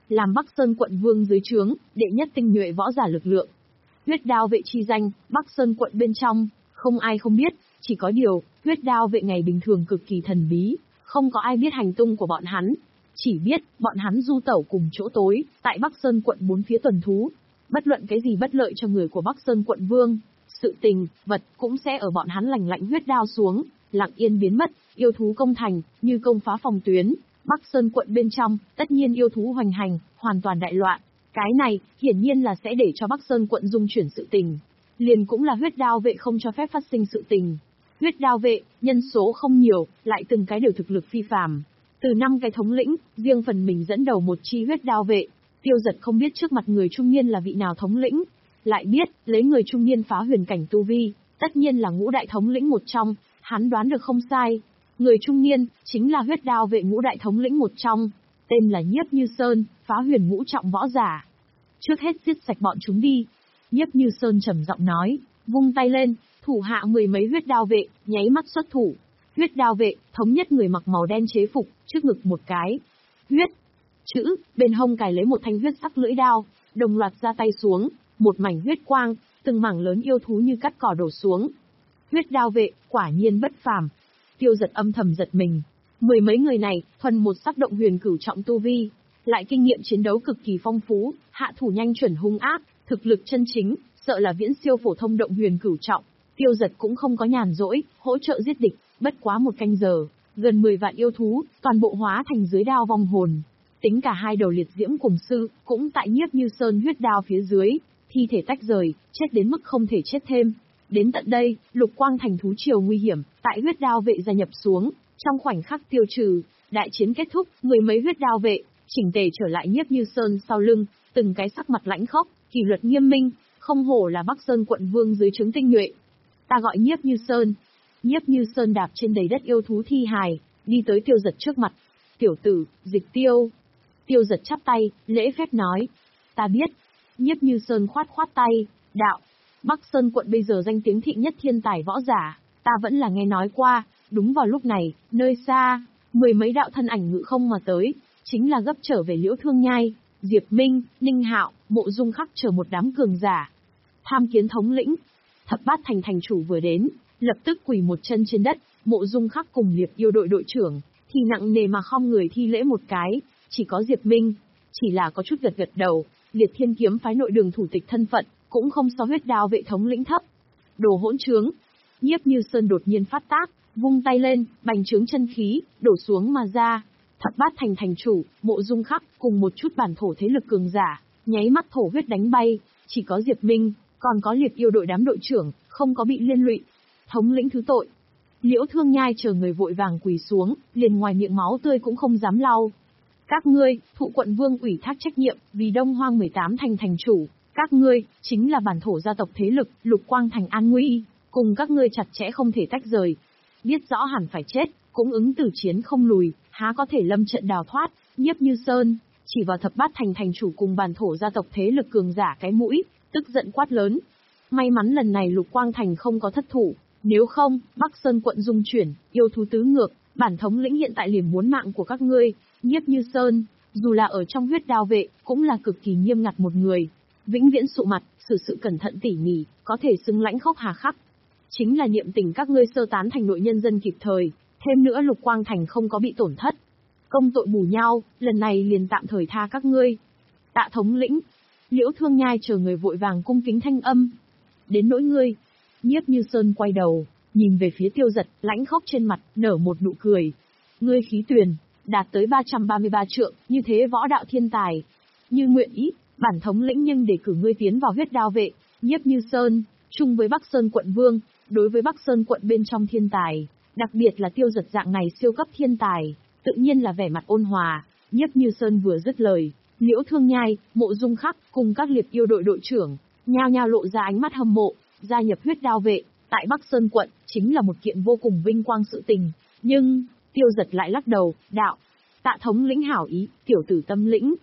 làm Bắc Sơn quận vương dưới trướng, đệ nhất tinh nhuệ võ giả lực lượng. Huyết đao vệ chi danh, Bắc Sơn quận bên trong, không ai không biết, chỉ có điều, huyết đao vệ ngày bình thường cực kỳ thần bí, không có ai biết hành tung của bọn hắn. Chỉ biết, bọn hắn du tẩu cùng chỗ tối, tại Bắc Sơn quận bốn phía tuần thú. Bất luận cái gì bất lợi cho người của Bắc Sơn quận vương, sự tình, vật, cũng sẽ ở bọn hắn lành lạnh huyết đao xuống, lặng yên biến mất, yêu thú công thành, như công phá phòng tuyến. Bắc Sơn quận bên trong, tất nhiên yêu thú hoành hành, hoàn toàn đại loạn. Cái này, hiển nhiên là sẽ để cho Bắc Sơn quận dung chuyển sự tình. Liền cũng là huyết đao vệ không cho phép phát sinh sự tình. Huyết đao vệ, nhân số không nhiều, lại từng cái đều thực lực phi phàm. Từ năm cái thống lĩnh, riêng phần mình dẫn đầu một chi huyết đao vệ. Tiêu Giật không biết trước mặt người trung niên là vị nào thống lĩnh, lại biết, lấy người trung niên phá huyền cảnh tu vi, tất nhiên là ngũ đại thống lĩnh một trong, hắn đoán được không sai. Người trung niên, chính là huyết đao vệ ngũ đại thống lĩnh một trong, tên là Nhiếp Như Sơn, phá huyền ngũ trọng võ giả. Trước hết giết sạch bọn chúng đi. Nhiếp Như Sơn trầm giọng nói, vung tay lên, thủ hạ mười mấy huyết đao vệ, nháy mắt xuất thủ. Huyết đao vệ, thống nhất người mặc màu đen chế phục, trước ngực một cái. Huyết chữ, bên hông cài lấy một thanh huyết sắc lưỡi đao, đồng loạt ra tay xuống, một mảnh huyết quang, từng mảng lớn yêu thú như cắt cỏ đổ xuống. Huyết đao vệ, quả nhiên bất phàm. Tiêu Giật âm thầm giật mình. Mười mấy người này, thuần một sắc động huyền cửu trọng tu vi, lại kinh nghiệm chiến đấu cực kỳ phong phú, hạ thủ nhanh chuẩn hung ác, thực lực chân chính, sợ là viễn siêu phổ thông động huyền cửu trọng. Tiêu Giật cũng không có nhàn rỗi, hỗ trợ giết địch, bất quá một canh giờ, gần mười vạn yêu thú, toàn bộ hóa thành dưới đao vong hồn. Tính cả hai đầu liệt diễm cùng sư, cũng tại Nhiếp Như Sơn huyết đao phía dưới, thi thể tách rời, chết đến mức không thể chết thêm. Đến tận đây, Lục Quang thành thú triều nguy hiểm, tại huyết đao vệ gia nhập xuống, trong khoảnh khắc tiêu trừ, đại chiến kết thúc, mười mấy huyết đao vệ, chỉnh tề trở lại Nhiếp Như Sơn sau lưng, từng cái sắc mặt lãnh khốc, kỷ luật nghiêm minh, không hổ là Bắc Sơn quận vương dưới trướng tinh nhuệ. Ta gọi Nhiếp Như Sơn. Nhiếp Như Sơn đạp trên đầy đất yêu thú thi hài, đi tới Tiêu Giật trước mặt. Tiểu tử, Dịch Tiêu. Tiêu Giật chắp tay, lễ phép nói. Ta biết. Nhiếp Như Sơn khoát khoát tay, đạo. Bắc Sơn quận bây giờ danh tiếng thịnh nhất thiên tài võ giả, ta vẫn là nghe nói qua. Đúng vào lúc này, nơi xa, mười mấy đạo thân ảnh ngự không mà tới, chính là gấp trở về Liễu Thương Nhai, Diệp Minh, Ninh Hạo, Mộ Dung Khắc chờ một đám cường giả. Tham kiến thống lĩnh. Thập Bát Thành thành chủ vừa đến, lập tức quỳ một chân trên đất. Mộ Dung Khắc cùng Liệp Yêu đội đội trưởng thì nặng nề mà khom người thi lễ một cái, chỉ có Diệp Minh chỉ là có chút gật gật đầu. Liệt Thiên kiếm phái nội đường thủ tịch thân phận, cũng không so huyết đao vệ thống lĩnh thấp. Đồ hỗn trướng. Nhiếp Như Sơn đột nhiên phát tác, vung tay lên, bành trướng chân khí, đổ xuống mà ra. Thập Bát Thành thành chủ, Mộ Dung Khắc, cùng một chút bản thổ thế lực cường giả, nháy mắt thổ huyết đánh bay, chỉ có Diệp Minh, còn có Liệt Yêu đội đám đội trưởng, không có bị liên lụy. Thống lĩnh thứ tội. Liễu Thương Nhai chờ người vội vàng quỳ xuống, liền ngoài miệng máu tươi cũng không dám lau. Các ngươi, thụ quận vương ủy thác trách nhiệm, vì Đông Hoang mười tám thành thành chủ, các ngươi, chính là bản thổ gia tộc thế lực, Lục Quang thành an nguy, cùng các ngươi chặt chẽ không thể tách rời. Biết rõ hẳn phải chết, cũng ứng tử chiến không lùi, há có thể lâm trận đào thoát. Nhiếp Như Sơn chỉ vào Thập Bát Thành thành chủ cùng bản thổ gia tộc thế lực cường giả cái mũi, tức giận quát lớn. May mắn lần này Lục Quang thành không có thất thủ, nếu không, Bắc Sơn quận dung chuyển, yêu thú tứ ngược, bản thống lĩnh hiện tại liền muốn mạng của các ngươi. Nhiếp Như Sơn, dù là ở trong huyết đao vệ, cũng là cực kỳ nghiêm ngặt một người, vĩnh viễn sụ mặt, xử sự cẩn thận tỉ mỉ, có thể xứng lãnh khốc hà khắc. Chính là niệm tình các ngươi sơ tán thành nội nhân dân kịp thời, thêm nữa Lục Quang thành không có bị tổn thất. Công tội bù nhau, lần này liền tạm thời tha các ngươi. Tạ thống lĩnh. Liễu Thương Nhai chờ người vội vàng cung kính thanh âm. Đến nỗi ngươi. Nhiếp Như Sơn quay đầu, nhìn về phía Tiêu Giật, lãnh khốc trên mặt, nở một nụ cười. Ngươi khí tuyền, đạt tới ba trăm ba mươi ba trượng, như thế võ đạo thiên tài. Như nguyện ý, bản thống lĩnh nhưng để cử ngươi tiến vào huyết đao vệ. Nhiếp Như Sơn, chung với Bắc Sơn quận vương, đối với Bắc Sơn quận bên trong thiên tài, đặc biệt là Tiêu Giật dạng này siêu cấp thiên tài, tự nhiên là vẻ mặt ôn hòa. Nhiếp Như Sơn vừa dứt lời, Liễu Thương Nhai, Mộ Dung Khắc cùng các Liệp Yêu đội đội trưởng, nhao nhao lộ ra ánh mắt hâm mộ, gia nhập huyết đao vệ, tại Bắc Sơn quận, chính là một kiện vô cùng vinh quang sự tình. Nhưng, Tiêu Giật lại lắc đầu, đạo, tạ thống lĩnh hảo ý, tiểu tử tâm lĩnh.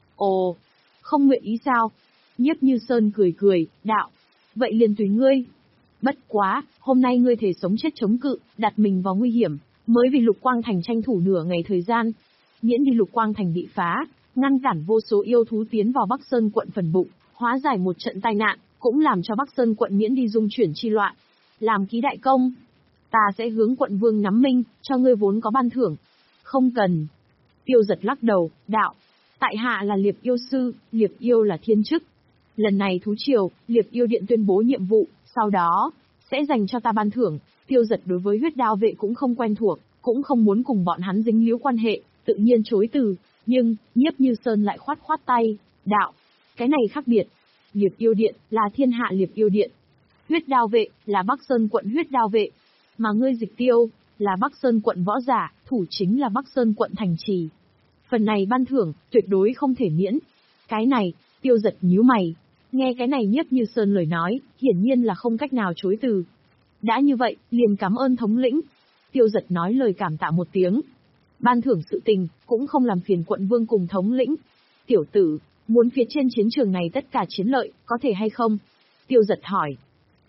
Ồ, không nguyện ý sao? Nhiếp Như Sơn cười cười, đạo, vậy liền tùy ngươi. Bất quá, hôm nay ngươi thể sống chết chống cự, đặt mình vào nguy hiểm, mới vì Lục Quang thành tranh thủ nửa ngày thời gian. Miễn đi Lục Quang thành bị phá, ngăn cản vô số yêu thú tiến vào Bắc Sơn quận phần bụng, hóa giải một trận tai nạn, cũng làm cho Bắc Sơn quận miễn đi dung chuyển chi loạn. Làm ký đại công, ta sẽ hướng quận vương nắm minh, cho ngươi vốn có ban thưởng. Không cần. Tiêu Giật lắc đầu, đạo. Tại hạ là Liệp Yêu Sư, Liệp Yêu là thiên chức. Lần này thú triều, Liệp Yêu Điện tuyên bố nhiệm vụ, sau đó, sẽ dành cho ta ban thưởng. Tiêu Giật đối với huyết đao vệ cũng không quen thuộc, cũng không muốn cùng bọn hắn dính líu quan hệ, tự nhiên chối từ. Nhưng, Nhiếp Như Sơn lại khoát khoát tay, đạo. Cái này khác biệt. Liệp Yêu Điện là thiên hạ Liệp Yêu Điện. Huyết đao vệ là Bắc Sơn quận huyết đao vệ. Mà ngươi Dịch Tiêu là Bắc Sơn quận võ giả, thủ chính là Bắc Sơn quận thành trì. Phần này ban thưởng, tuyệt đối không thể miễn. Cái này, Tiêu Giật nhíu mày. Nghe cái này Nhiếp Như Sơn lời nói, hiển nhiên là không cách nào chối từ. Đã như vậy, liền cảm ơn thống lĩnh. Tiêu Giật nói lời cảm tạ một tiếng. Ban thưởng sự tình, cũng không làm phiền quận vương cùng thống lĩnh. Tiểu tử, muốn phía trên chiến trường này tất cả chiến lợi, có thể hay không? Tiêu Giật hỏi.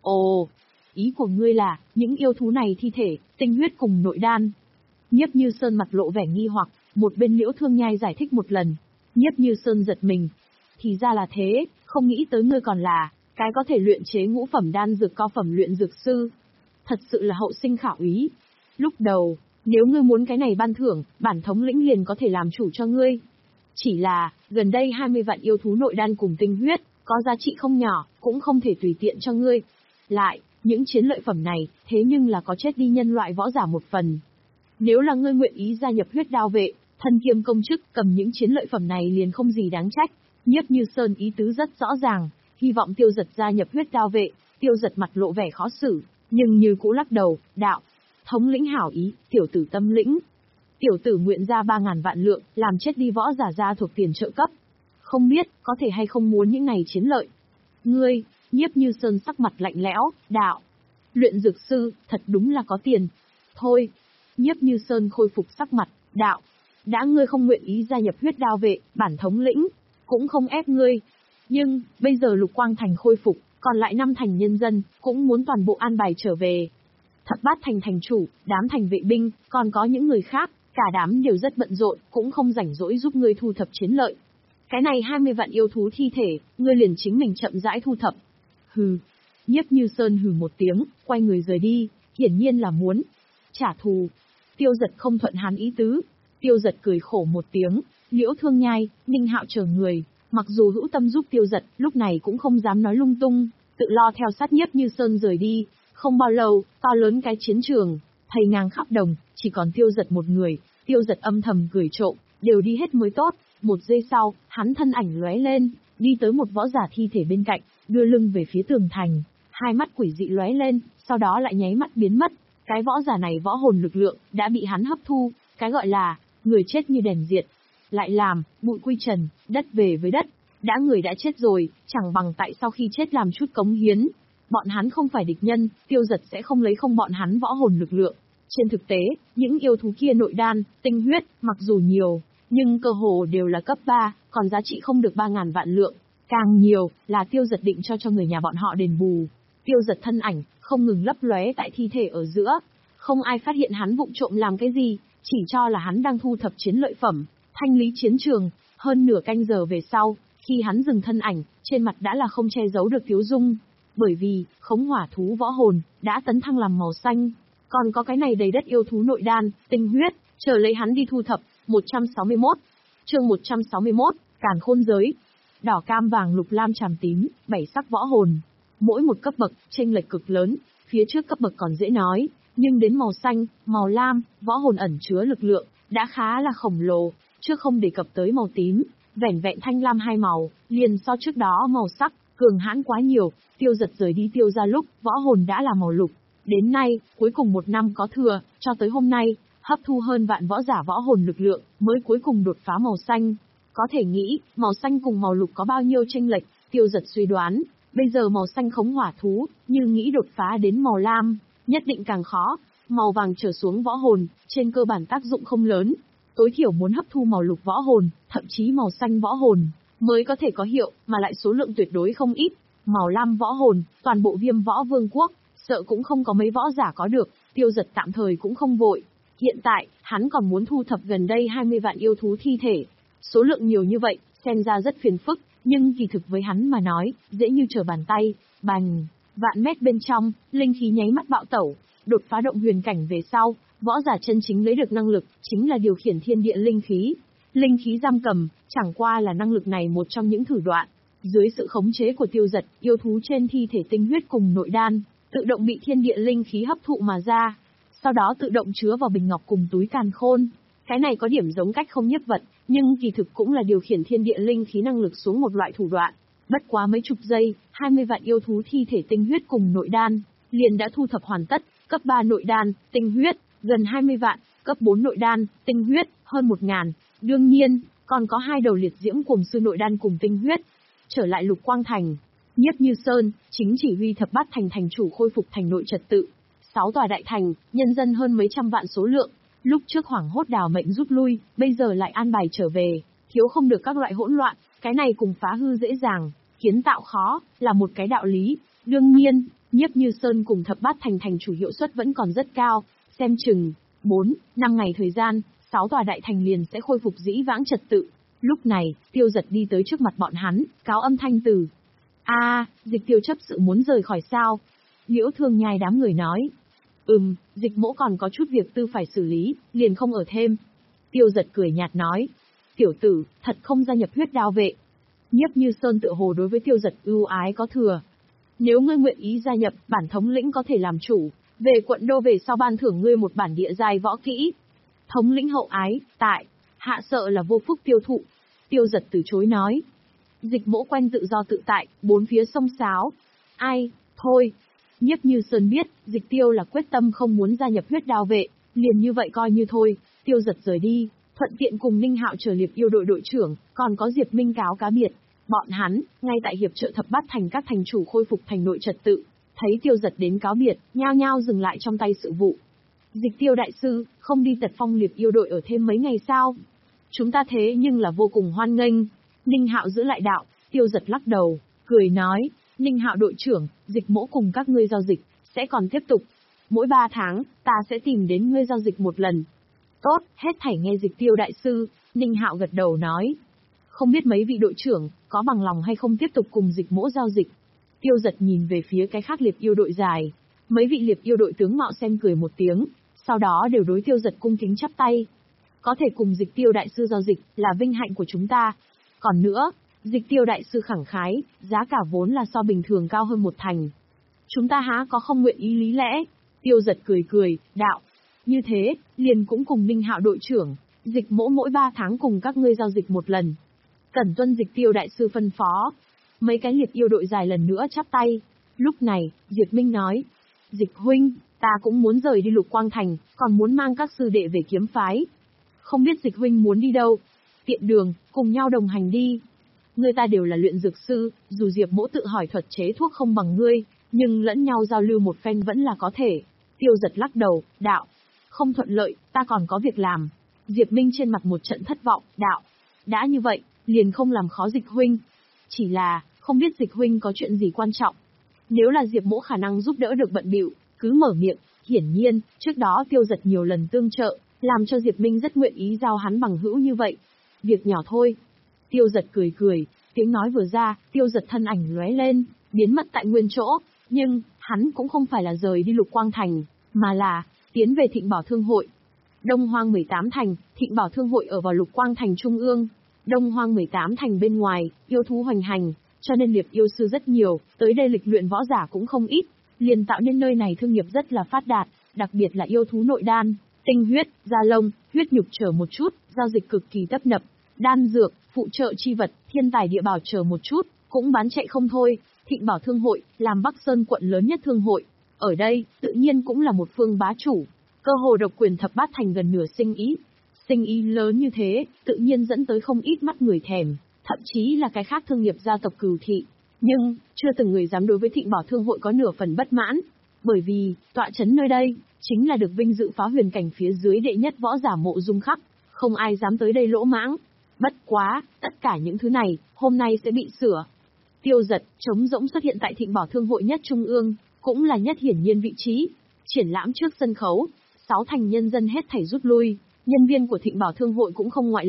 Ồ, ý của ngươi là, những yêu thú này thi thể, tinh huyết cùng nội đan. Nhiếp Như Sơn mặt lộ vẻ nghi hoặc, một bên Liễu Thương Nhai giải thích một lần. Nhiếp Như Sơn giật mình. Thì ra là thế, không nghĩ tới ngươi còn là, cái có thể luyện chế ngũ phẩm đan dược cao phẩm luyện dược sư. Thật sự là hậu sinh khảo ý. Lúc đầu, nếu ngươi muốn cái này ban thưởng, bản thống lĩnh liền có thể làm chủ cho ngươi. Chỉ là, gần đây hai mươi vạn yêu thú nội đan cùng tinh huyết, có giá trị không nhỏ, cũng không thể tùy tiện cho ngươi. Lại, những chiến lợi phẩm này, thế nhưng là có chết đi nhân loại võ giả một phần. Nếu là ngươi nguyện ý gia nhập huyết đao vệ, thân kiêm công chức, cầm những chiến lợi phẩm này liền không gì đáng trách. Nhiếp Như Sơn ý tứ rất rõ ràng, hy vọng Tiêu Giật gia nhập huyết đao vệ. Tiêu Giật mặt lộ vẻ khó xử, nhưng như cũ lắc đầu, đạo. Thống lĩnh hảo ý, tiểu tử tâm lĩnh. Tiểu tử nguyện ra ba ngàn vạn lượng, làm chết đi võ giả gia thuộc tiền trợ cấp. Không biết, có thể hay không muốn những này chiến lợi. Ngươi, Nhiếp Như Sơn sắc mặt lạnh lẽo, đạo. Luyện dược sư, thật đúng là có tiền. Thôi. Nhiếp Như Sơn khôi phục sắc mặt, đạo. Đã ngươi không nguyện ý gia nhập huyết đao vệ, bản thống lĩnh, cũng không ép ngươi. Nhưng, bây giờ Lục Quang Thành khôi phục, còn lại năm thành nhân dân, cũng muốn toàn bộ an bài trở về. Thập Bát Thành thành chủ, đám thành vệ binh, còn có những người khác, cả đám đều rất bận rộn, cũng không rảnh rỗi giúp ngươi thu thập chiến lợi. Cái này hai mươi vạn yêu thú thi thể, ngươi liền chính mình chậm rãi thu thập. Hừ. Nhiếp Như Sơn hừ một tiếng, quay người rời đi, hiển nhiên là muốn trả thù. Tiêu Giật không thuận hắn ý tứ. Tiêu Giật cười khổ một tiếng, Liễu Thương Nhai, Ninh Hạo chờ người, mặc dù hữu tâm giúp Tiêu Giật, lúc này cũng không dám nói lung tung, tự lo theo sát Nhiếp Như Sơn rời đi. Không bao lâu, to lớn cái chiến trường, thây ngang khắp đồng, chỉ còn Tiêu Giật một người. Tiêu Giật âm thầm cười trộm, đều đi hết mới tốt. Một giây sau, hắn thân ảnh lóe lên, đi tới một võ giả thi thể bên cạnh, đưa lưng về phía tường thành, hai mắt quỷ dị lóe lên, sau đó lại nháy mắt biến mất. Cái võ giả này võ hồn lực lượng đã bị hắn hấp thu, cái gọi là người chết như đèn diệt, lại làm bụi quy trần, đất về với đất. Đã người đã chết rồi, chẳng bằng tại sau khi chết làm chút cống hiến. Bọn hắn không phải địch nhân, Tiêu Giật sẽ không lấy không bọn hắn võ hồn lực lượng. Trên thực tế, những yêu thú kia nội đan, tinh huyết, mặc dù nhiều, nhưng cơ hồ đều là cấp ba, còn giá trị không được ba ngàn vạn lượng. Càng nhiều, là Tiêu Giật định cho cho người nhà bọn họ đền bù. Tiêu Giật thân ảnh, không ngừng lấp lóe tại thi thể ở giữa. Không ai phát hiện hắn vụng trộm làm cái gì, chỉ cho là hắn đang thu thập chiến lợi phẩm, thanh lý chiến trường. Hơn nửa canh giờ về sau, khi hắn dừng thân ảnh, trên mặt đã là không che giấu được tiếu dung. Bởi vì, khống hỏa thú võ hồn, đã tấn thăng làm màu xanh. Còn có cái này đầy đất yêu thú nội đan, tinh huyết, chờ lấy hắn đi thu thập. một trăm sáu mươi mốt Chương một trăm sáu mươi mốt, Càn Khôn Giới. Đỏ cam vàng lục lam tràm tím, bảy sắc võ hồn. Mỗi một cấp bậc, chênh lệch cực lớn, phía trước cấp bậc còn dễ nói, nhưng đến màu xanh, màu lam, võ hồn ẩn chứa lực lượng, đã khá là khổng lồ, trước không đề cập tới màu tím, vẻn vẹn thanh lam hai màu, liền so trước đó màu sắc, cường hãn quá nhiều. Tiêu Giật rời đi Tiêu ra lúc, võ hồn đã là màu lục. Đến nay, cuối cùng một năm có thừa, cho tới hôm nay, hấp thu hơn vạn võ giả võ hồn lực lượng, mới cuối cùng đột phá màu xanh. Có thể nghĩ, màu xanh cùng màu lục có bao nhiêu chênh lệch, Tiêu Giật suy đoán, bây giờ màu xanh khống hỏa thú, như nghĩ đột phá đến màu lam, nhất định càng khó. Màu vàng trở xuống võ hồn, trên cơ bản tác dụng không lớn, tối thiểu muốn hấp thu màu lục võ hồn, thậm chí màu xanh võ hồn, mới có thể có hiệu, mà lại số lượng tuyệt đối không ít. Màu lam võ hồn, toàn bộ Viêm Võ Vương quốc, sợ cũng không có mấy võ giả có được. Tiêu Giật tạm thời cũng không vội. Hiện tại, hắn còn muốn thu thập gần đây hai mươi vạn yêu thú thi thể. Số lượng nhiều như vậy, xem ra rất phiền phức, nhưng kỳ thực với hắn mà nói, dễ như trở bàn tay. Bành, vạn mét bên trong, linh khí nháy mắt bạo tẩu, đột phá động huyền cảnh về sau, võ giả chân chính lấy được năng lực, chính là điều khiển thiên địa linh khí. Linh khí giam cầm, chẳng qua là năng lực này một trong những thủ đoạn. Dưới sự khống chế của Tiêu Dật, yêu thú trên thi thể tinh huyết cùng nội đan, tự động bị thiên địa linh khí hấp thụ mà ra. Sau đó tự động chứa vào bình ngọc cùng túi càn khôn. Cái này có điểm giống cách không nhiếp vật, nhưng kỳ thực cũng là điều khiển thiên địa linh khí năng lực xuống một loại thủ đoạn. Bất quá mấy chục giây, hai mươi vạn yêu thú thi thể tinh huyết cùng nội đan, liền đã thu thập hoàn tất, cấp ba nội đan, tinh huyết, gần hai mươi vạn, cấp bốn nội đan, tinh huyết, hơn một ngàn. Đương nhiên, còn có hai đầu liệt diễm cuồng sư nội đan cùng tinh huyết. Trở lại Lục Quang Thành, Nhiếp Như Sơn, chính chỉ huy thập bát thành thành chủ khôi phục thành nội trật tự. Sáu tòa đại thành, nhân dân hơn mấy trăm vạn số lượng. Lúc trước hoảng hốt đào mệnh rút lui, bây giờ lại an bài trở về, thiếu không được các loại hỗn loạn, cái này cùng phá hư dễ dàng, kiến tạo khó, là một cái đạo lý. Đương nhiên, Nhiếp Như Sơn cùng thập bát thành thành chủ hiệu suất vẫn còn rất cao, xem chừng, bốn, năm ngày thời gian, sáu tòa đại thành liền sẽ khôi phục dĩ vãng trật tự. Lúc này, Tiêu Dật đi tới trước mặt bọn hắn, cáo âm thanh từ. A, Dịch Tiêu chấp sự muốn rời khỏi sao? Liễu Thương Nhai đám người nói. Ừm, Dịch mỗ còn có chút việc tư phải xử lý, liền không ở thêm. Tiêu Dật cười nhạt nói. Tiểu tử, thật không gia nhập huyết đao vệ. Nhiếp Như Sơn tựa hồ đối với Tiêu Dật ưu ái có thừa. Nếu ngươi nguyện ý gia nhập, bản thống lĩnh có thể làm chủ, về quận đô về sau ban thưởng ngươi một bản địa giai võ kỹ. Thống lĩnh hậu ái, tại, hạ sợ là vô phúc tiêu thụ. Tiêu Dật từ chối nói. Dịch mỗ quen tự do tự tại, bốn phía sông sáo. Ai, thôi. Nhiếp Như Sơn biết, Dịch Tiêu là quyết tâm không muốn gia nhập huyết đao vệ, liền như vậy coi như thôi. Tiêu Dật rời đi, thuận tiện cùng Ninh Hạo trở liệp yêu đội đội trưởng, còn có Diệp Minh cáo cá biệt. Bọn hắn, ngay tại hiệp trợ thập bát thành các thành chủ khôi phục thành nội trật tự, thấy Tiêu Dật đến cáo biệt, nhao nhao dừng lại trong tay sự vụ. Dịch Tiêu đại sư, không đi Tật Phong liệp yêu đội ở thêm mấy ngày sao? Chúng ta thế nhưng là vô cùng hoan nghênh. Ninh Hạo giữ lại đạo, Tiêu Dật lắc đầu, cười nói, Ninh Hạo đội trưởng, Dịch mỗ cùng các ngươi giao dịch, sẽ còn tiếp tục. Mỗi ba tháng, ta sẽ tìm đến ngươi giao dịch một lần. Tốt, hết thảy nghe Dịch Tiêu đại sư, Ninh Hạo gật đầu nói. Không biết mấy vị đội trưởng, có bằng lòng hay không tiếp tục cùng Dịch mỗ giao dịch. Tiêu Dật nhìn về phía cái khác liệp yêu đội dài. Mấy vị liệp yêu đội tướng mạo xem cười một tiếng, sau đó đều đối Tiêu Dật cung kính chắp tay. Có thể cùng Dịch Tiêu đại sư giao dịch, là vinh hạnh của chúng ta. Còn nữa, Dịch Tiêu đại sư khẳng khái, giá cả vốn là so bình thường cao hơn một thành. Chúng ta há có không nguyện ý lý lẽ? Tiêu Dật cười cười, đạo. Như thế, liền cũng cùng Ninh Hạo đội trưởng, Dịch mỗ mỗi ba tháng cùng các ngươi giao dịch một lần. Cẩn tuân Dịch Tiêu đại sư phân phó. Mấy cái liệp yêu đội dài lần nữa chắp tay. Lúc này, Diệp Minh nói. Dịch huynh, ta cũng muốn rời đi Lục Quang Thành, còn muốn mang các sư đệ về kiếm phái. Không biết Dịch huynh muốn đi đâu? Tiện đường, cùng nhau đồng hành đi. Người ta đều là luyện dược sư, dù Diệp mỗ tự hỏi thuật chế thuốc không bằng ngươi, nhưng lẫn nhau giao lưu một phen vẫn là có thể. Tiêu Dật lắc đầu, đạo. Không thuận lợi, ta còn có việc làm. Diệp Minh trên mặt một trận thất vọng, đạo. Đã như vậy, liền không làm khó Dịch huynh. Chỉ là, không biết Dịch huynh có chuyện gì quan trọng. Nếu là Diệp mỗ khả năng giúp đỡ được bận bịu, cứ mở miệng. Hiển nhiên, trước đó Tiêu Dật nhiều lần tương trợ, làm cho Diệp Minh rất nguyện ý giao hắn bằng hữu như vậy. Việc nhỏ thôi. Tiêu Dật cười cười, tiếng nói vừa ra, Tiêu Dật thân ảnh lóe lên, biến mất tại nguyên chỗ, nhưng, hắn cũng không phải là rời đi Lục Quang Thành, mà là, tiến về Thịnh Bảo Thương Hội. Đông Hoang mười tám thành, Thịnh Bảo Thương Hội ở vào Lục Quang Thành Trung ương. Đông Hoang mười tám thành bên ngoài, yêu thú hoành hành, cho nên liệp yêu sư rất nhiều, tới đây lịch luyện võ giả cũng không ít, liền tạo nên nơi này thương nghiệp rất là phát đạt, đặc biệt là yêu thú nội đan, tinh huyết, da lông, huyết nhục chờ một chút, giao dịch cực kỳ tấp nập. Đan dược, phụ trợ chi vật, thiên tài địa bảo chờ một chút, cũng bán chạy không thôi. Thịnh Bảo Thương Hội, làm Bắc Sơn quận lớn nhất thương hội. Ở đây, tự nhiên cũng là một phương bá chủ. Cơ hồ độc quyền thập bát thành gần nửa sinh ý. Sinh ý lớn như thế, tự nhiên dẫn tới không ít mắt người thèm, thậm chí là cái khác thương nghiệp gia tộc Cửu Thị. Nhưng, chưa từng người dám đối với Thịnh Bảo Thương Hội có nửa phần bất mãn. Bởi vì, tọa chấn nơi đây, chính là được vinh dự phá huyền cảnh phía dưới đệ nhất võ giả Mộ Dung Khắc. Không ai dám tới đây lỗ mãng. Bất quá, tất cả những thứ này, hôm nay sẽ bị sửa. Tiêu Dật, trống rỗng xuất hiện tại Thịnh Bảo Thương Hội nhất trung ương, cũng là nhất hiển nhiên vị trí. Triển lãm trước sân khấu, sáu thành nhân dân hết thảy rút lui, nhân viên của Thịnh Bảo Thương Hội cũng không ngoại lệ.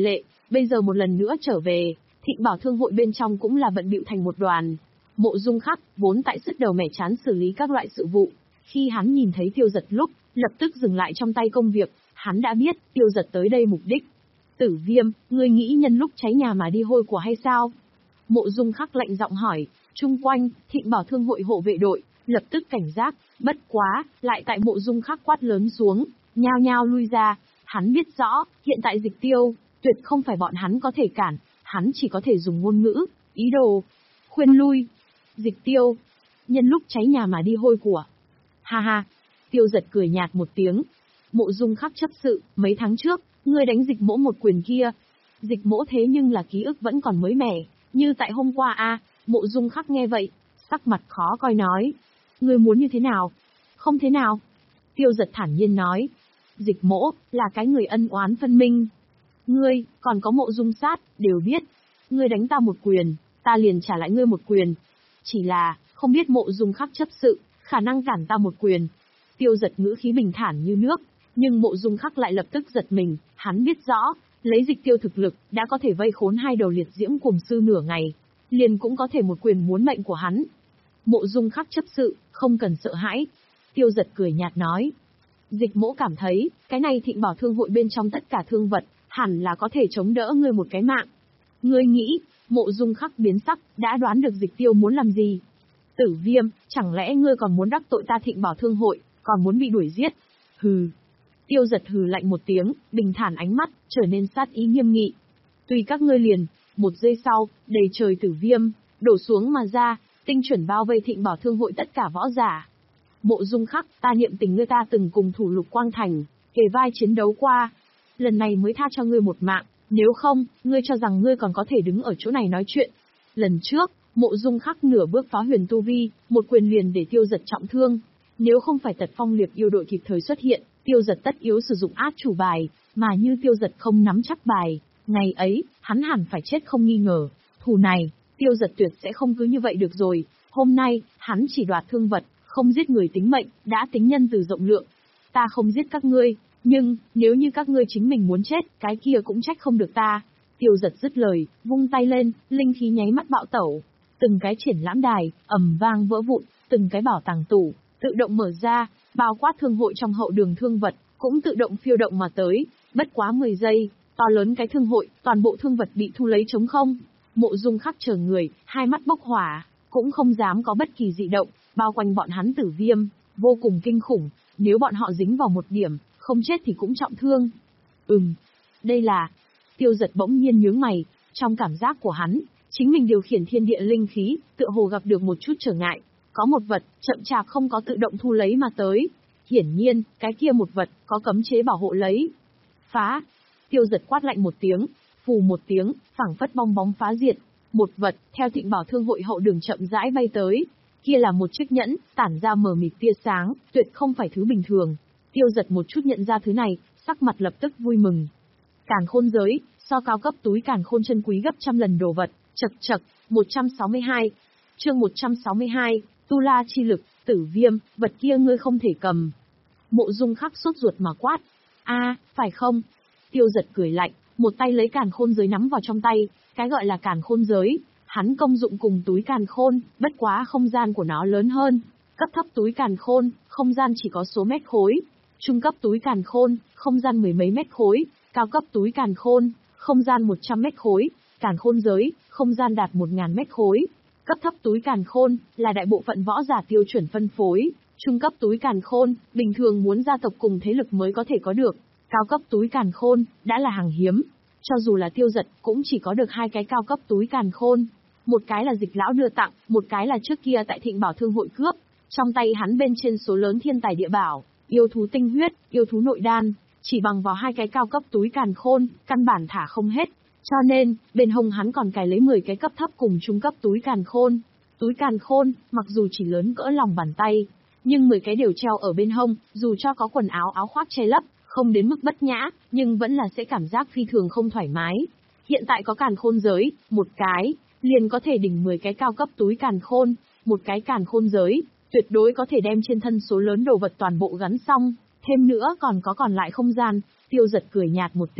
bây giờ một lần nữa trở về, Thịnh Bảo Thương hội bên trong cũng là bận bịu thành một đoàn. Mộ Dung Khắc, vốn tại sức đầu mẻ chán xử lý các loại sự vụ, khi hắn nhìn thấy Tiêu Giật lúc, lập tức dừng lại trong tay công việc, hắn đã biết, Tiêu Giật tới đây mục đích. Tử Viêm, ngươi nghĩ nhân lúc cháy nhà mà đi hôi của hay sao? Mộ Dung Khắc lạnh giọng hỏi, chung quanh, Thịnh Bảo Thương hội hộ vệ đội, lập tức cảnh giác, bất quá, lại tại Mộ Dung Khắc quát lớn xuống, nhao nhao lui ra, hắn biết rõ, hiện tại Dịch Tiêu, tuyệt không phải bọn hắn có thể cản, hắn chỉ có thể dùng ngôn ngữ, ý đồ, khuyên lui. Dịch Tiêu, nhân lúc cháy nhà mà đi hôi của. Ha ha, Tiêu Giật cười nhạt một tiếng. Mộ Dung Khắc chấp sự, mấy tháng trước, ngươi đánh Dịch Mỗ một quyền kia. Dịch Mỗ thế nhưng là ký ức vẫn còn mới mẻ, như tại hôm qua a. À, Mộ Dung Khắc nghe vậy, sắc mặt khó coi nói. Ngươi muốn như thế nào? Không thế nào. Tiêu Giật thản nhiên nói. Dịch Mỗ, là cái người ân oán phân minh. Ngươi, còn có Mộ Dung Sát, đều biết. Ngươi đánh ta một quyền, ta liền trả lại ngươi một quyền. Chỉ là, không biết Mộ Dung Khắc chấp sự, khả năng cản ta một quyền. Tiêu Giật ngữ khí bình thản như nước, nhưng Mộ Dung Khắc lại lập tức giật mình, hắn biết rõ, lấy Dịch Tiêu thực lực, đã có thể vây khốn hai đầu liệt diễm cuồng sư nửa ngày, liền cũng có thể một quyền muốn mệnh của hắn. Mộ Dung Khắc chấp sự, không cần sợ hãi. Tiêu Giật cười nhạt nói. Dịch Mỗ cảm thấy, cái này Thịnh Bảo Thương hội bên trong tất cả thương vật, hẳn là có thể chống đỡ ngươi một cái mạng. Ngươi nghĩ, Mộ Dung Khắc biến sắc, đã đoán được Dịch Tiêu muốn làm gì. Tử Viêm, chẳng lẽ ngươi còn muốn đắc tội ta Thịnh Bảo Thương hội, còn muốn bị đuổi giết? Hừ. Tiêu Giật hừ lạnh một tiếng, bình thản ánh mắt, trở nên sát ý nghiêm nghị. Tùy các ngươi liền, một giây sau, đầy trời tử viêm, đổ xuống mà ra, tinh chuẩn bao vây Thịnh Bảo Thương hội tất cả võ giả. Mộ Dung Khắc, ta niệm tình ngươi ta từng cùng thủ Lục Quang Thành, kề vai chiến đấu qua. Lần này mới tha cho ngươi một mạng, nếu không, ngươi cho rằng ngươi còn có thể đứng ở chỗ này nói chuyện. Lần trước, Mộ Dung Khắc nửa bước phá huyền tu vi, một quyền liền để Tiêu Giật trọng thương. Nếu không phải Tật Phong Liệp yêu đội kịp thời xuất hiện, Tiêu Giật tất yếu sử dụng át chủ bài, mà như Tiêu Giật không nắm chắc bài, ngày ấy, hắn hẳn phải chết không nghi ngờ. Thù này, Tiêu Giật tuyệt sẽ không cứ như vậy được rồi. Hôm nay, hắn chỉ đoạt thương vật, không giết người tính mệnh, đã tính nhân từ rộng lượng. Ta không giết các ngươi, nhưng, nếu như các ngươi chính mình muốn chết, cái kia cũng trách không được ta. Tiêu Giật dứt lời, vung tay lên, linh khí nháy mắt bạo tẩu. Từng cái triển lãm đài, ầm vang vỡ vụn, từng cái bảo tàng tủ, tự động mở ra, bao quát thương hội trong hậu đường thương vật, cũng tự động phiêu động mà tới. Bất quá mười giây, to lớn cái thương hội, toàn bộ thương vật bị thu lấy trống không. Mộ Dung Khắc chờ người, hai mắt bốc hỏa, cũng không dám có bất kỳ dị động, bao quanh bọn hắn tử viêm, vô cùng kinh khủng, nếu bọn họ dính vào một điểm, không chết thì cũng trọng thương. Ừm, đây là... Tiêu Giật bỗng nhiên nhướng mày, trong cảm giác của hắn, chính mình điều khiển thiên địa linh khí, tựa hồ gặp được một chút trở ngại, có một vật, chậm chạp không có tự động thu lấy mà tới. Hiển nhiên, cái kia một vật, có cấm chế bảo hộ lấy. Phá! Tiêu Giật quát lạnh một tiếng, phù một tiếng, phảng phất bong bóng phá diệt. Một vật, theo Thịnh Bảo Thương hội hậu đường chậm rãi bay tới. Kia là một chiếc nhẫn, tản ra mờ mịt tia sáng, tuyệt không phải thứ bình thường. Tiêu Giật một chút nhận ra thứ này, sắc mặt lập tức vui mừng. Càn khôn giới, so cao cấp túi càn khôn chân quý gấp trăm lần đồ vật, chật chật, một trăm sáu mươi hai. Chương một trăm sáu mươi hai, Tu La chi lực, Tử Viêm, vật kia ngươi không thể cầm. Mộ Dung Khắc sốt ruột mà quát. A, phải không? Tiêu Giật cười lạnh, một tay lấy càn khôn giới nắm vào trong tay, cái gọi là càn khôn giới, hắn công dụng cùng túi càn khôn, bất quá không gian của nó lớn hơn. Cấp thấp túi càn khôn, không gian chỉ có số mét khối. Trung cấp túi càn khôn, không gian mười mấy mét khối. Cao cấp túi càn khôn, không gian một trăm mét khối. Càn khôn giới, không gian đạt một nghìn mét khối. Cấp thấp túi càn khôn, là đại bộ phận võ giả tiêu chuẩn phân phối. Trung cấp túi càn khôn, bình thường muốn gia tộc cùng thế lực mới có thể có được. Cao cấp túi càn khôn, đã là hàng hiếm. Cho dù là Tiêu Giật, cũng chỉ có được hai cái cao cấp túi càn khôn. Một cái là Dịch lão đưa tặng, một cái là trước kia tại Thịnh Bảo Thương hội cướp. Trong tay hắn bên trên số lớn thiên tài địa bảo, yêu thú tinh huyết, yêu thú nội đan, chỉ bằng vào hai cái cao cấp túi càn khôn, căn bản thả không hết. Cho nên, bên hông hắn còn cài lấy mười cái cấp thấp cùng trung cấp túi càn khôn. Túi càn khôn, mặc dù chỉ lớn cỡ lòng bàn tay, nhưng mười cái đều treo ở bên hông, dù cho có quần áo áo khoác che lấp, không đến mức bất nhã, nhưng vẫn là sẽ cảm giác phi thường không thoải mái. Hiện tại có càn khôn giới, một cái, liền có thể đỉnh mười cái cao cấp túi càn khôn, một cái càn khôn giới, tuyệt đối có thể đem trên thân số lớn đồ vật toàn bộ gắn xong, thêm nữa còn có còn lại không gian. Tiêu Giật cười nhạt một tiếng,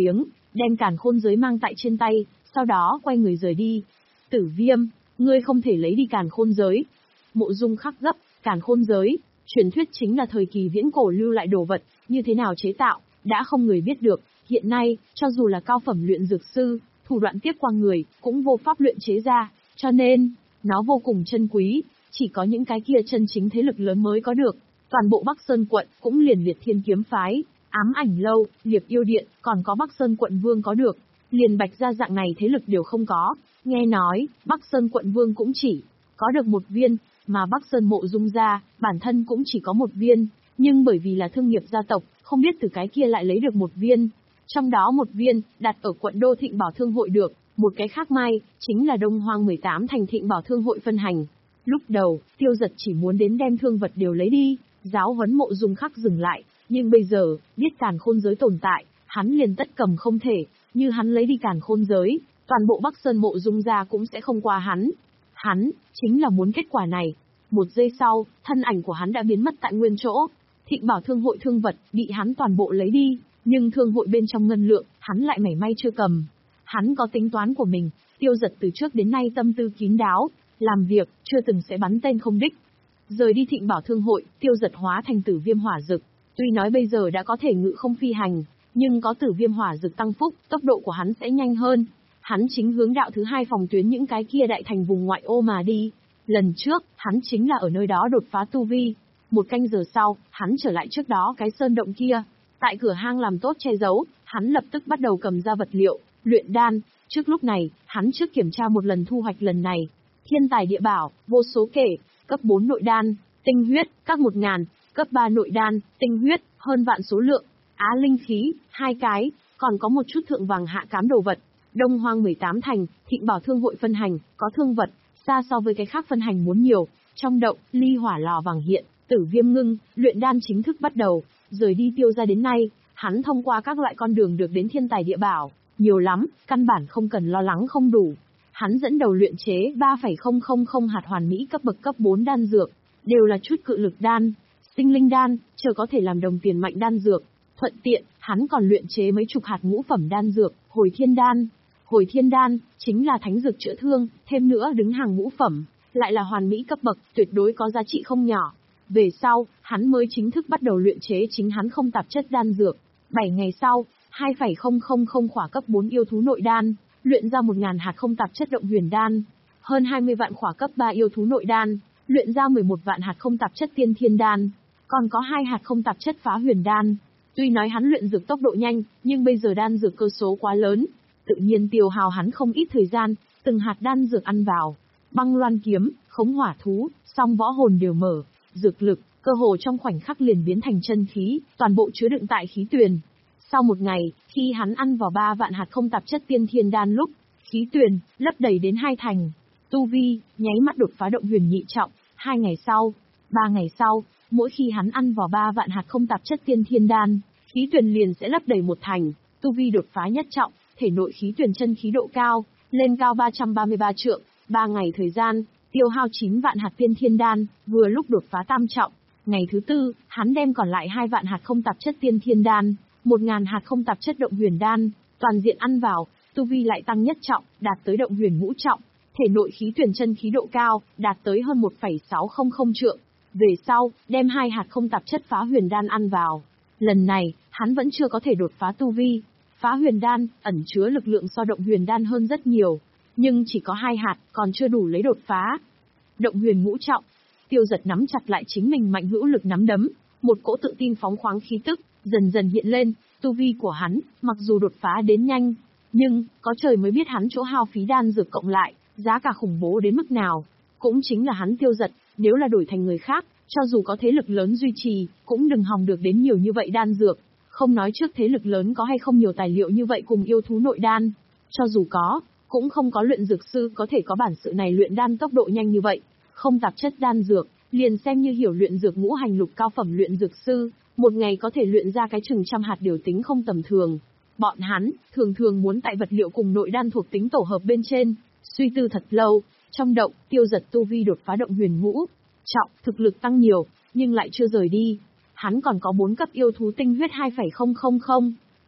đem càn khôn giới mang tại trên tay, sau đó quay người rời đi. Tử Viêm, ngươi không thể lấy đi càn khôn giới. Mộ Dung khắc gấp, càn khôn giới, truyền thuyết chính là thời kỳ viễn cổ lưu lại đồ vật, như thế nào chế tạo, đã không người biết được. Hiện nay, cho dù là cao phẩm luyện dược sư, thủ đoạn tiếp qua người, cũng vô pháp luyện chế ra, cho nên, nó vô cùng chân quý, chỉ có những cái kia chân chính thế lực lớn mới có được. Toàn bộ Bắc Sơn quận, cũng liền Liệt Thiên kiếm phái, Ám Ảnh lâu, Liệp Yêu điện, còn có Bắc Sơn quận vương có được. Liền Bạch gia dạng này thế lực đều không có. Nghe nói, Bắc Sơn quận vương cũng chỉ có được một viên, mà Bắc Sơn Mộ Dung gia, bản thân cũng chỉ có một viên, nhưng bởi vì là thương nghiệp gia tộc, không biết từ cái kia lại lấy được một viên. Trong đó một viên, đặt ở quận Đô Thịnh Bảo Thương hội được, một cái khác may, chính là Đông Hoang mười tám thành Thịnh Bảo Thương hội phân hành. Lúc đầu, Tiêu Giật chỉ muốn đến đem thương vật đều lấy đi, giáo huấn Mộ Dung khắc dừng lại, nhưng bây giờ, biết càn khôn giới tồn tại, hắn liền tất cầm không thể, như hắn lấy đi càn khôn giới, toàn bộ Bắc Sơn Mộ Dung gia cũng sẽ không qua hắn. Hắn, chính là muốn kết quả này. Một giây sau, thân ảnh của hắn đã biến mất tại nguyên chỗ. Thịnh Bảo Thương hội thương vật, bị hắn toàn bộ lấy đi, nhưng thương hội bên trong ngân lượng, hắn lại mảy may chưa cầm. Hắn có tính toán của mình, Tiêu Giật từ trước đến nay tâm tư kín đáo, làm việc, chưa từng sẽ bắn tên không đích. Rời đi Thịnh Bảo Thương hội, Tiêu Giật hóa thành Tử Viêm hỏa dực, tuy nói bây giờ đã có thể ngự không phi hành, nhưng có Tử Viêm hỏa dực tăng phúc, tốc độ của hắn sẽ nhanh hơn. Hắn chính hướng đạo thứ hai phòng tuyến những cái kia đại thành vùng ngoại ô mà đi. Lần trước, hắn chính là ở nơi đó đột phá tu vi. Một canh giờ sau, hắn trở lại trước đó cái sơn động kia. Tại cửa hang làm tốt che giấu, hắn lập tức bắt đầu cầm ra vật liệu, luyện đan. Trước lúc này, hắn trước kiểm tra một lần thu hoạch lần này. Thiên tài địa bảo, vô số kể, cấp bốn nội đan, tinh huyết, các một ngàn, cấp ba nội đan, tinh huyết, hơn vạn số lượng. Á linh khí, hai cái, còn có một chút thượng vàng hạ cám đồ vật. Đông Hoang mười tám thành, Thịnh Bảo Thương hội phân hành, có thương vật, xa so với cái khác phân hành muốn nhiều. Trong động, ly hỏa lò vàng hiện, Tử Viêm ngưng, luyện đan chính thức bắt đầu. Rời đi Tiêu gia đến nay, hắn thông qua các loại con đường được đến thiên tài địa bảo, nhiều lắm, căn bản không cần lo lắng không đủ. Hắn dẫn đầu luyện chế ba phẩy không không không hạt hoàn mỹ cấp bậc cấp bốn đan dược, đều là chút cự lực đan, sinh linh đan, chờ có thể làm đồng tiền mạnh đan dược. Thuận tiện, hắn còn luyện chế mấy chục hạt ngũ phẩm đan dược, Hồi Thiên đan. Hồi Thiên đan, chính là thánh dược chữa thương, thêm nữa đứng hàng ngũ phẩm, lại là hoàn mỹ cấp bậc, tuyệt đối có giá trị không nhỏ. Về sau, hắn mới chính thức bắt đầu luyện chế chính hắn không tạp chất đan dược. bảy ngày sau, hai phẩy không không không khỏa cấp bốn yêu thú nội đan, luyện ra một nghìn hạt không tạp chất động huyền đan. Hơn hai mươi vạn khỏa cấp ba yêu thú nội đan, luyện ra mười một vạn hạt không tạp chất tiên thiên đan. Còn có hai hạt không tạp chất phá huyền đan. Tuy nói hắn luyện dược tốc độ nhanh, nhưng bây giờ đan dược cơ số quá lớn, tự nhiên tiêu hao hắn không ít thời gian, từng hạt đan dược ăn vào. Băng loan kiếm, khống hỏa thú, song võ hồn đều mở, dược lực, cơ hồ trong khoảnh khắc liền biến thành chân khí, toàn bộ chứa đựng tại khí tuyền. Sau một ngày, khi hắn ăn vào ba vạn hạt không tạp chất tiên thiên đan lúc, khí tuyền lấp đầy đến hai thành, tu vi nháy mắt đột phá động huyền nhị trọng. Hai ngày sau, ba ngày sau, mỗi khi hắn ăn vào ba vạn hạt không tạp chất tiên thiên đan, khí tuyền liền sẽ lấp đầy một thành, tu vi đột phá nhất trọng, thể nội khí tuyền chân khí độ cao, lên cao ba trăm ba mươi ba trượng. Ba ngày thời gian, tiêu hao chín vạn hạt tiên thiên đan, vừa lúc đột phá tam trọng. Ngày thứ tư, hắn đem còn lại hai vạn hạt không tạp chất tiên thiên đan, một ngàn hạt không tạp chất động huyền đan, toàn diện ăn vào, tu vi lại tăng nhất trọng, đạt tới động huyền ngũ trọng, thể nội khí tuyền chân khí độ cao, đạt tới hơn một phẩy sáu không không trượng. Về sau, đem hai hạt không tạp chất phá huyền đan ăn vào. Lần này, hắn vẫn chưa có thể đột phá tu vi. Phá huyền đan, ẩn chứa lực lượng so động huyền đan hơn rất nhiều, nhưng chỉ có hai hạt, còn chưa đủ lấy đột phá. Động huyền ngũ trọng, Tiêu Giật nắm chặt lại chính mình mạnh hữu lực nắm đấm, một cỗ tự tin phóng khoáng khí tức, dần dần hiện lên. Tu vi của hắn, mặc dù đột phá đến nhanh, nhưng, có trời mới biết hắn chỗ hao phí đan dược cộng lại, giá cả khủng bố đến mức nào. Cũng chính là hắn Tiêu Giật, nếu là đổi thành người khác, cho dù có thế lực lớn duy trì, cũng đừng hòng được đến nhiều như vậy đan dược. Không nói trước thế lực lớn có hay không nhiều tài liệu như vậy cùng yêu thú nội đan. Cho dù có, cũng không có luyện dược sư có thể có bản sự này luyện đan tốc độ nhanh như vậy. Không tạp chất đan dược, liền xem như hiểu luyện dược ngũ hành lục cao phẩm luyện dược sư, một ngày có thể luyện ra cái chừng trăm hạt điều tính không tầm thường. Bọn hắn, thường thường muốn tại vật liệu cùng nội đan thuộc tính tổ hợp bên trên, suy tư thật lâu. Trong động, Tiêu Giật tu vi đột phá động huyền ngũ trọng, thực lực tăng nhiều, nhưng lại chưa rời đi. Hắn còn có bốn cấp yêu thú tinh huyết hai phẩy không không không,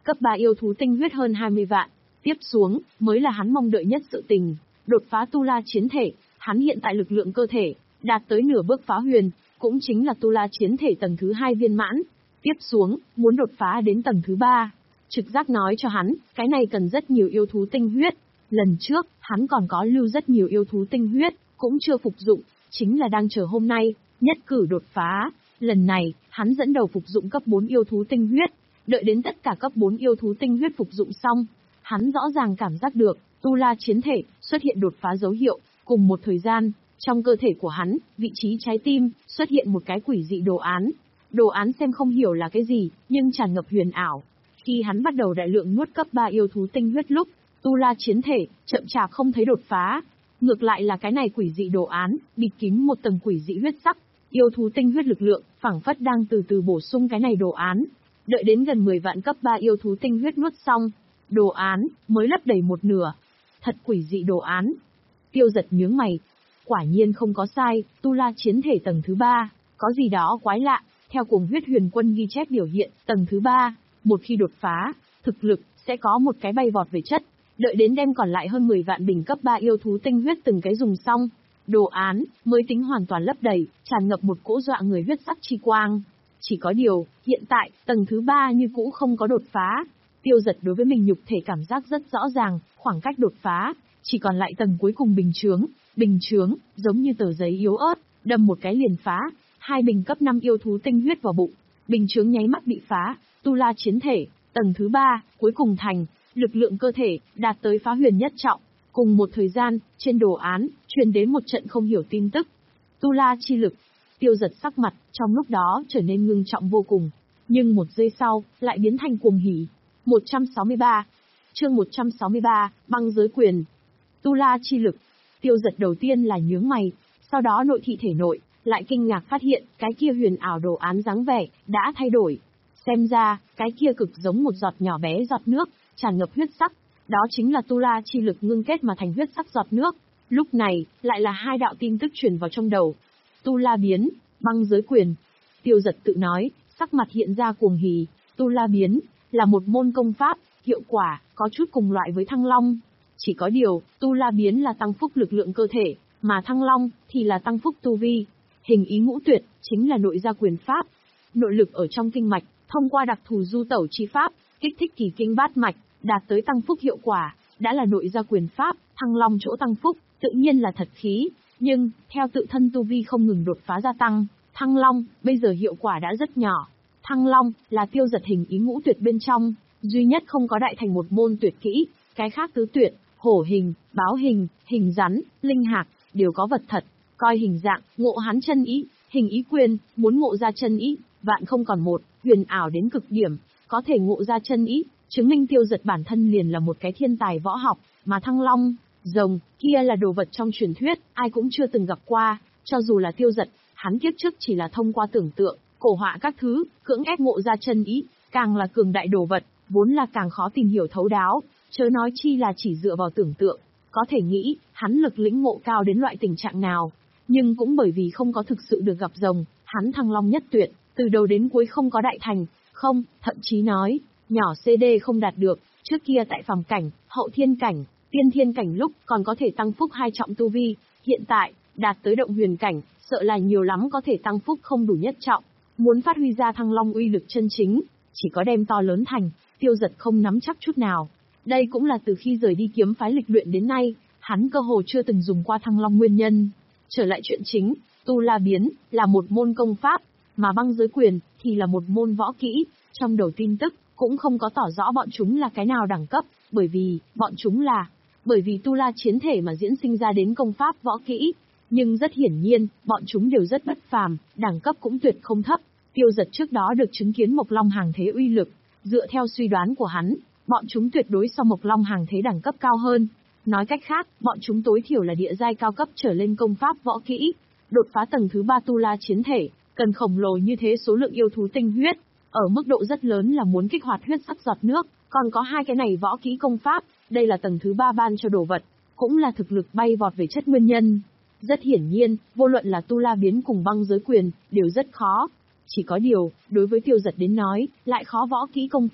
cấp ba yêu thú tinh huyết hơn hai mươi vạn. Tiếp xuống, mới là hắn mong đợi nhất sự tình, đột phá tu la chiến thể. Hắn hiện tại lực lượng cơ thể, đạt tới nửa bước phá huyền, cũng chính là tu la chiến thể tầng thứ hai viên mãn. Tiếp xuống, muốn đột phá đến tầng thứ ba. Trực giác nói cho hắn, cái này cần rất nhiều yêu thú tinh huyết. Lần trước, hắn còn có lưu rất nhiều yêu thú tinh huyết, cũng chưa phục dụng, chính là đang chờ hôm nay, nhất cử đột phá. Lần này, hắn dẫn đầu phục dụng cấp bốn yêu thú tinh huyết, đợi đến tất cả cấp bốn yêu thú tinh huyết phục dụng xong, hắn rõ ràng cảm giác được, tu la chiến thể xuất hiện đột phá dấu hiệu, cùng một thời gian, trong cơ thể của hắn, vị trí trái tim xuất hiện một cái quỷ dị đồ án. Đồ án xem không hiểu là cái gì, nhưng tràn ngập huyền ảo. Khi hắn bắt đầu đại lượng nuốt cấp ba yêu thú tinh huyết lúc, tu la chiến thể chậm chạp không thấy đột phá. Ngược lại là cái này quỷ dị đồ án, bịt kín một tầng quỷ dị huyết sắc, yêu thú tinh huyết lực lượng, phảng phất đang từ từ bổ sung cái này đồ án. Đợi đến gần mười vạn cấp ba yêu thú tinh huyết nuốt xong, đồ án mới lấp đầy một nửa. Thật quỷ dị đồ án. Tiêu Giật nhướng mày. Quả nhiên không có sai, tu la chiến thể tầng thứ ba, có gì đó quái lạ. Theo Cuồng Huyết Huyền Quân ghi chép biểu hiện, tầng thứ ba, một khi đột phá, thực lực sẽ có một cái bay vọt về chất. Đợi đến đem còn lại hơn mười vạn bình cấp ba yêu thú tinh huyết từng cái dùng xong, đồ án mới tính hoàn toàn lấp đầy, tràn ngập một cỗ dọa người huyết sắc chi quang. Chỉ có điều, hiện tại, tầng thứ ba như cũ không có đột phá. Tiêu Giật đối với mình nhục thể cảm giác rất rõ ràng, khoảng cách đột phá, chỉ còn lại tầng cuối cùng bình chướng. Bình chướng, giống như tờ giấy yếu ớt, đâm một cái liền phá. Hai bình cấp năm yêu thú tinh huyết vào bụng, bình chướng nháy mắt bị phá. Tu la chiến thể, tầng thứ ba, cuối cùng thành, lực lượng cơ thể, đạt tới phá huyền nhất trọng. Cùng một thời gian, trên đồ án, truyền đến một trận không hiểu tin tức. Tu la chi lực. Tiêu Giật sắc mặt, trong lúc đó trở nên ngưng trọng vô cùng. Nhưng một giây sau, lại biến thành cuồng hỉ. một trăm sáu mươi ba. Chương một trăm sáu mươi ba, băng giới quyền. Tu la chi lực. Tiêu Giật đầu tiên là nhướng mày, sau đó nội thị thể nội, lại kinh ngạc phát hiện, cái kia huyền ảo đồ án dáng vẻ, đã thay đổi. Xem ra, cái kia cực giống một giọt nhỏ bé giọt nước, tràn ngập huyết sắc. Đó chính là tu la chi lực ngưng kết mà thành huyết sắc giọt nước. Lúc này, lại là hai đạo tin tức truyền vào trong đầu. Tu la biến, băng giới quyền. Tiêu Giật tự nói, sắc mặt hiện ra cuồng hỉ. Tu la biến, là một môn công pháp, hiệu quả, có chút cùng loại với Thăng Long. Chỉ có điều, tu la biến là tăng phúc lực lượng cơ thể, mà Thăng Long, thì là tăng phúc tu vi. Hình ý ngũ tuyệt, chính là nội gia quyền pháp. Nội lực ở trong kinh mạch, thông qua đặc thù du tẩu chi pháp, kích thích kỳ kinh bát mạch, đạt tới tăng phúc hiệu quả, đã là nội gia quyền pháp. Thăng Long chỗ tăng phúc, tự nhiên là thật khí. Nhưng, theo tự thân tu vi không ngừng đột phá gia tăng, Thăng Long, bây giờ hiệu quả đã rất nhỏ. Thăng Long, là Tiêu Giật hình ý ngũ tuyệt bên trong, duy nhất không có đại thành một môn tuyệt kỹ, cái khác tứ tuyệt, hổ hình, báo hình, hình rắn, linh hạc, đều có vật thật. Coi hình dạng, ngộ hắn chân ý, hình ý quyền, muốn ngộ ra chân ý, vạn không còn một, huyền ảo đến cực điểm, có thể ngộ ra chân ý, chứng minh Tiêu Giật bản thân liền là một cái thiên tài võ học, mà Thăng Long, rồng, kia là đồ vật trong truyền thuyết, ai cũng chưa từng gặp qua, cho dù là Tiêu Giật, hắn kiếp trước chỉ là thông qua tưởng tượng, cổ họa các thứ, cưỡng ép ngộ ra chân ý, càng là cường đại đồ vật, vốn là càng khó tìm hiểu thấu đáo, chớ nói chi là chỉ dựa vào tưởng tượng, có thể nghĩ, hắn lực lĩnh ngộ cao đến loại tình trạng nào. Nhưng cũng bởi vì không có thực sự được gặp rồng, hắn Thăng Long nhất tuyệt, từ đầu đến cuối không có đại thành, không, thậm chí nói, nhỏ xê đê không đạt được, trước kia tại phàm cảnh, hậu thiên cảnh, tiên thiên cảnh lúc còn có thể tăng phúc hai trọng tu vi, hiện tại, đạt tới động huyền cảnh, sợ là nhiều lắm có thể tăng phúc không đủ nhất trọng. Muốn phát huy ra Thăng Long uy lực chân chính, chỉ có đem to lớn thành, Tiêu Giật không nắm chắc chút nào. Đây cũng là từ khi rời đi kiếm phái lịch luyện đến nay, hắn cơ hồ chưa từng dùng qua Thăng Long nguyên nhân. Trở lại chuyện chính, tu la biến, là một môn công pháp, mà băng giới quyền, thì là một môn võ kỹ. Trong đầu tin tức, cũng không có tỏ rõ bọn chúng là cái nào đẳng cấp, bởi vì, bọn chúng là, bởi vì tu la chiến thể mà diễn sinh ra đến công pháp võ kỹ. Nhưng rất hiển nhiên, bọn chúng đều rất bất phàm, đẳng cấp cũng tuyệt không thấp. Tiêu Giật trước đó được chứng kiến Mộc Long hàng thế uy lực, dựa theo suy đoán của hắn, bọn chúng tuyệt đối so Mộc Long hàng thế đẳng cấp cao hơn. Nói cách khác, bọn chúng tối thiểu là địa giai cao cấp trở lên công pháp võ kỹ. Đột phá tầng thứ ba tu la chiến thể, cần khổng lồ như thế số lượng yêu thú tinh huyết, ở mức độ rất lớn là muốn kích hoạt huyết sắc giọt nước, còn có hai cái này võ kỹ công pháp, đây là tầng thứ ba ban cho đồ vật, cũng là thực lực bay vọt về chất nguyên nhân. Rất hiển nhiên, vô luận là tu la biến cùng băng giới quyền, đều rất khó. Chỉ có điều, đối với Tiêu Giật đến nói, lại khó võ kỹ công pháp,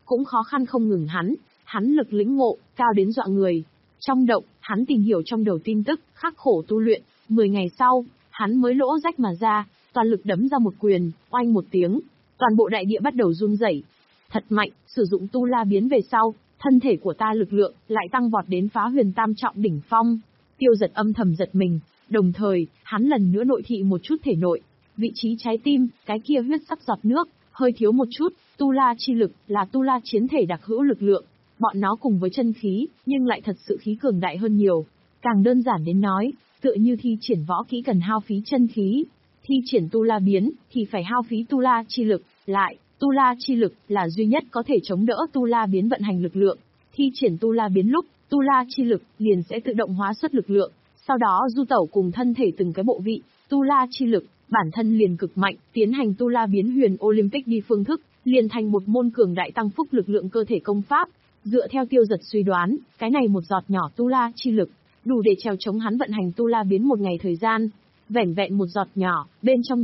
cũng khó khăn không ngừng hắn, hắn lực lĩnh ngộ, cao đến dọa người. Trong động, hắn tìm hiểu trong đầu tin tức, khắc khổ tu luyện, mười ngày sau, hắn mới lỗ rách mà ra, toàn lực đấm ra một quyền, oanh một tiếng, toàn bộ đại địa bắt đầu run rẩy. Thật mạnh, sử dụng tu la biến về sau, thân thể của ta lực lượng lại tăng vọt đến phá huyền tam trọng đỉnh phong. Tiêu Giật âm thầm giật mình, đồng thời, hắn lần nữa nội thị một chút thể nội, vị trí trái tim, cái kia huyết sắc giọt nước, hơi thiếu một chút, tu la chi lực là tu la chiến thể đặc hữu lực lượng, bọn nó cùng với chân khí, nhưng lại thật sự khí cường đại hơn nhiều. Càng đơn giản đến nói, tựa như thi triển võ kỹ cần hao phí chân khí, thi triển tu la biến thì phải hao phí tu la chi lực, lại, tu la chi lực là duy nhất có thể chống đỡ tu la biến vận hành lực lượng. Thi triển tu la biến lúc, tu la chi lực liền sẽ tự động hóa xuất lực lượng, sau đó du tẩu cùng thân thể từng cái bộ vị, tu la chi lực bản thân liền cực mạnh, tiến hành tu la biến huyền Olympic đi phương thức, liền thành một môn cường đại tăng phúc lực lượng cơ thể công pháp. Dựa theo Tiêu Giật suy đoán, cái này một giọt nhỏ tu la chi lực, đủ để trèo chống hắn vận hành tu la biến một ngày thời gian. Vẻn vẹn một giọt nhỏ, bên trong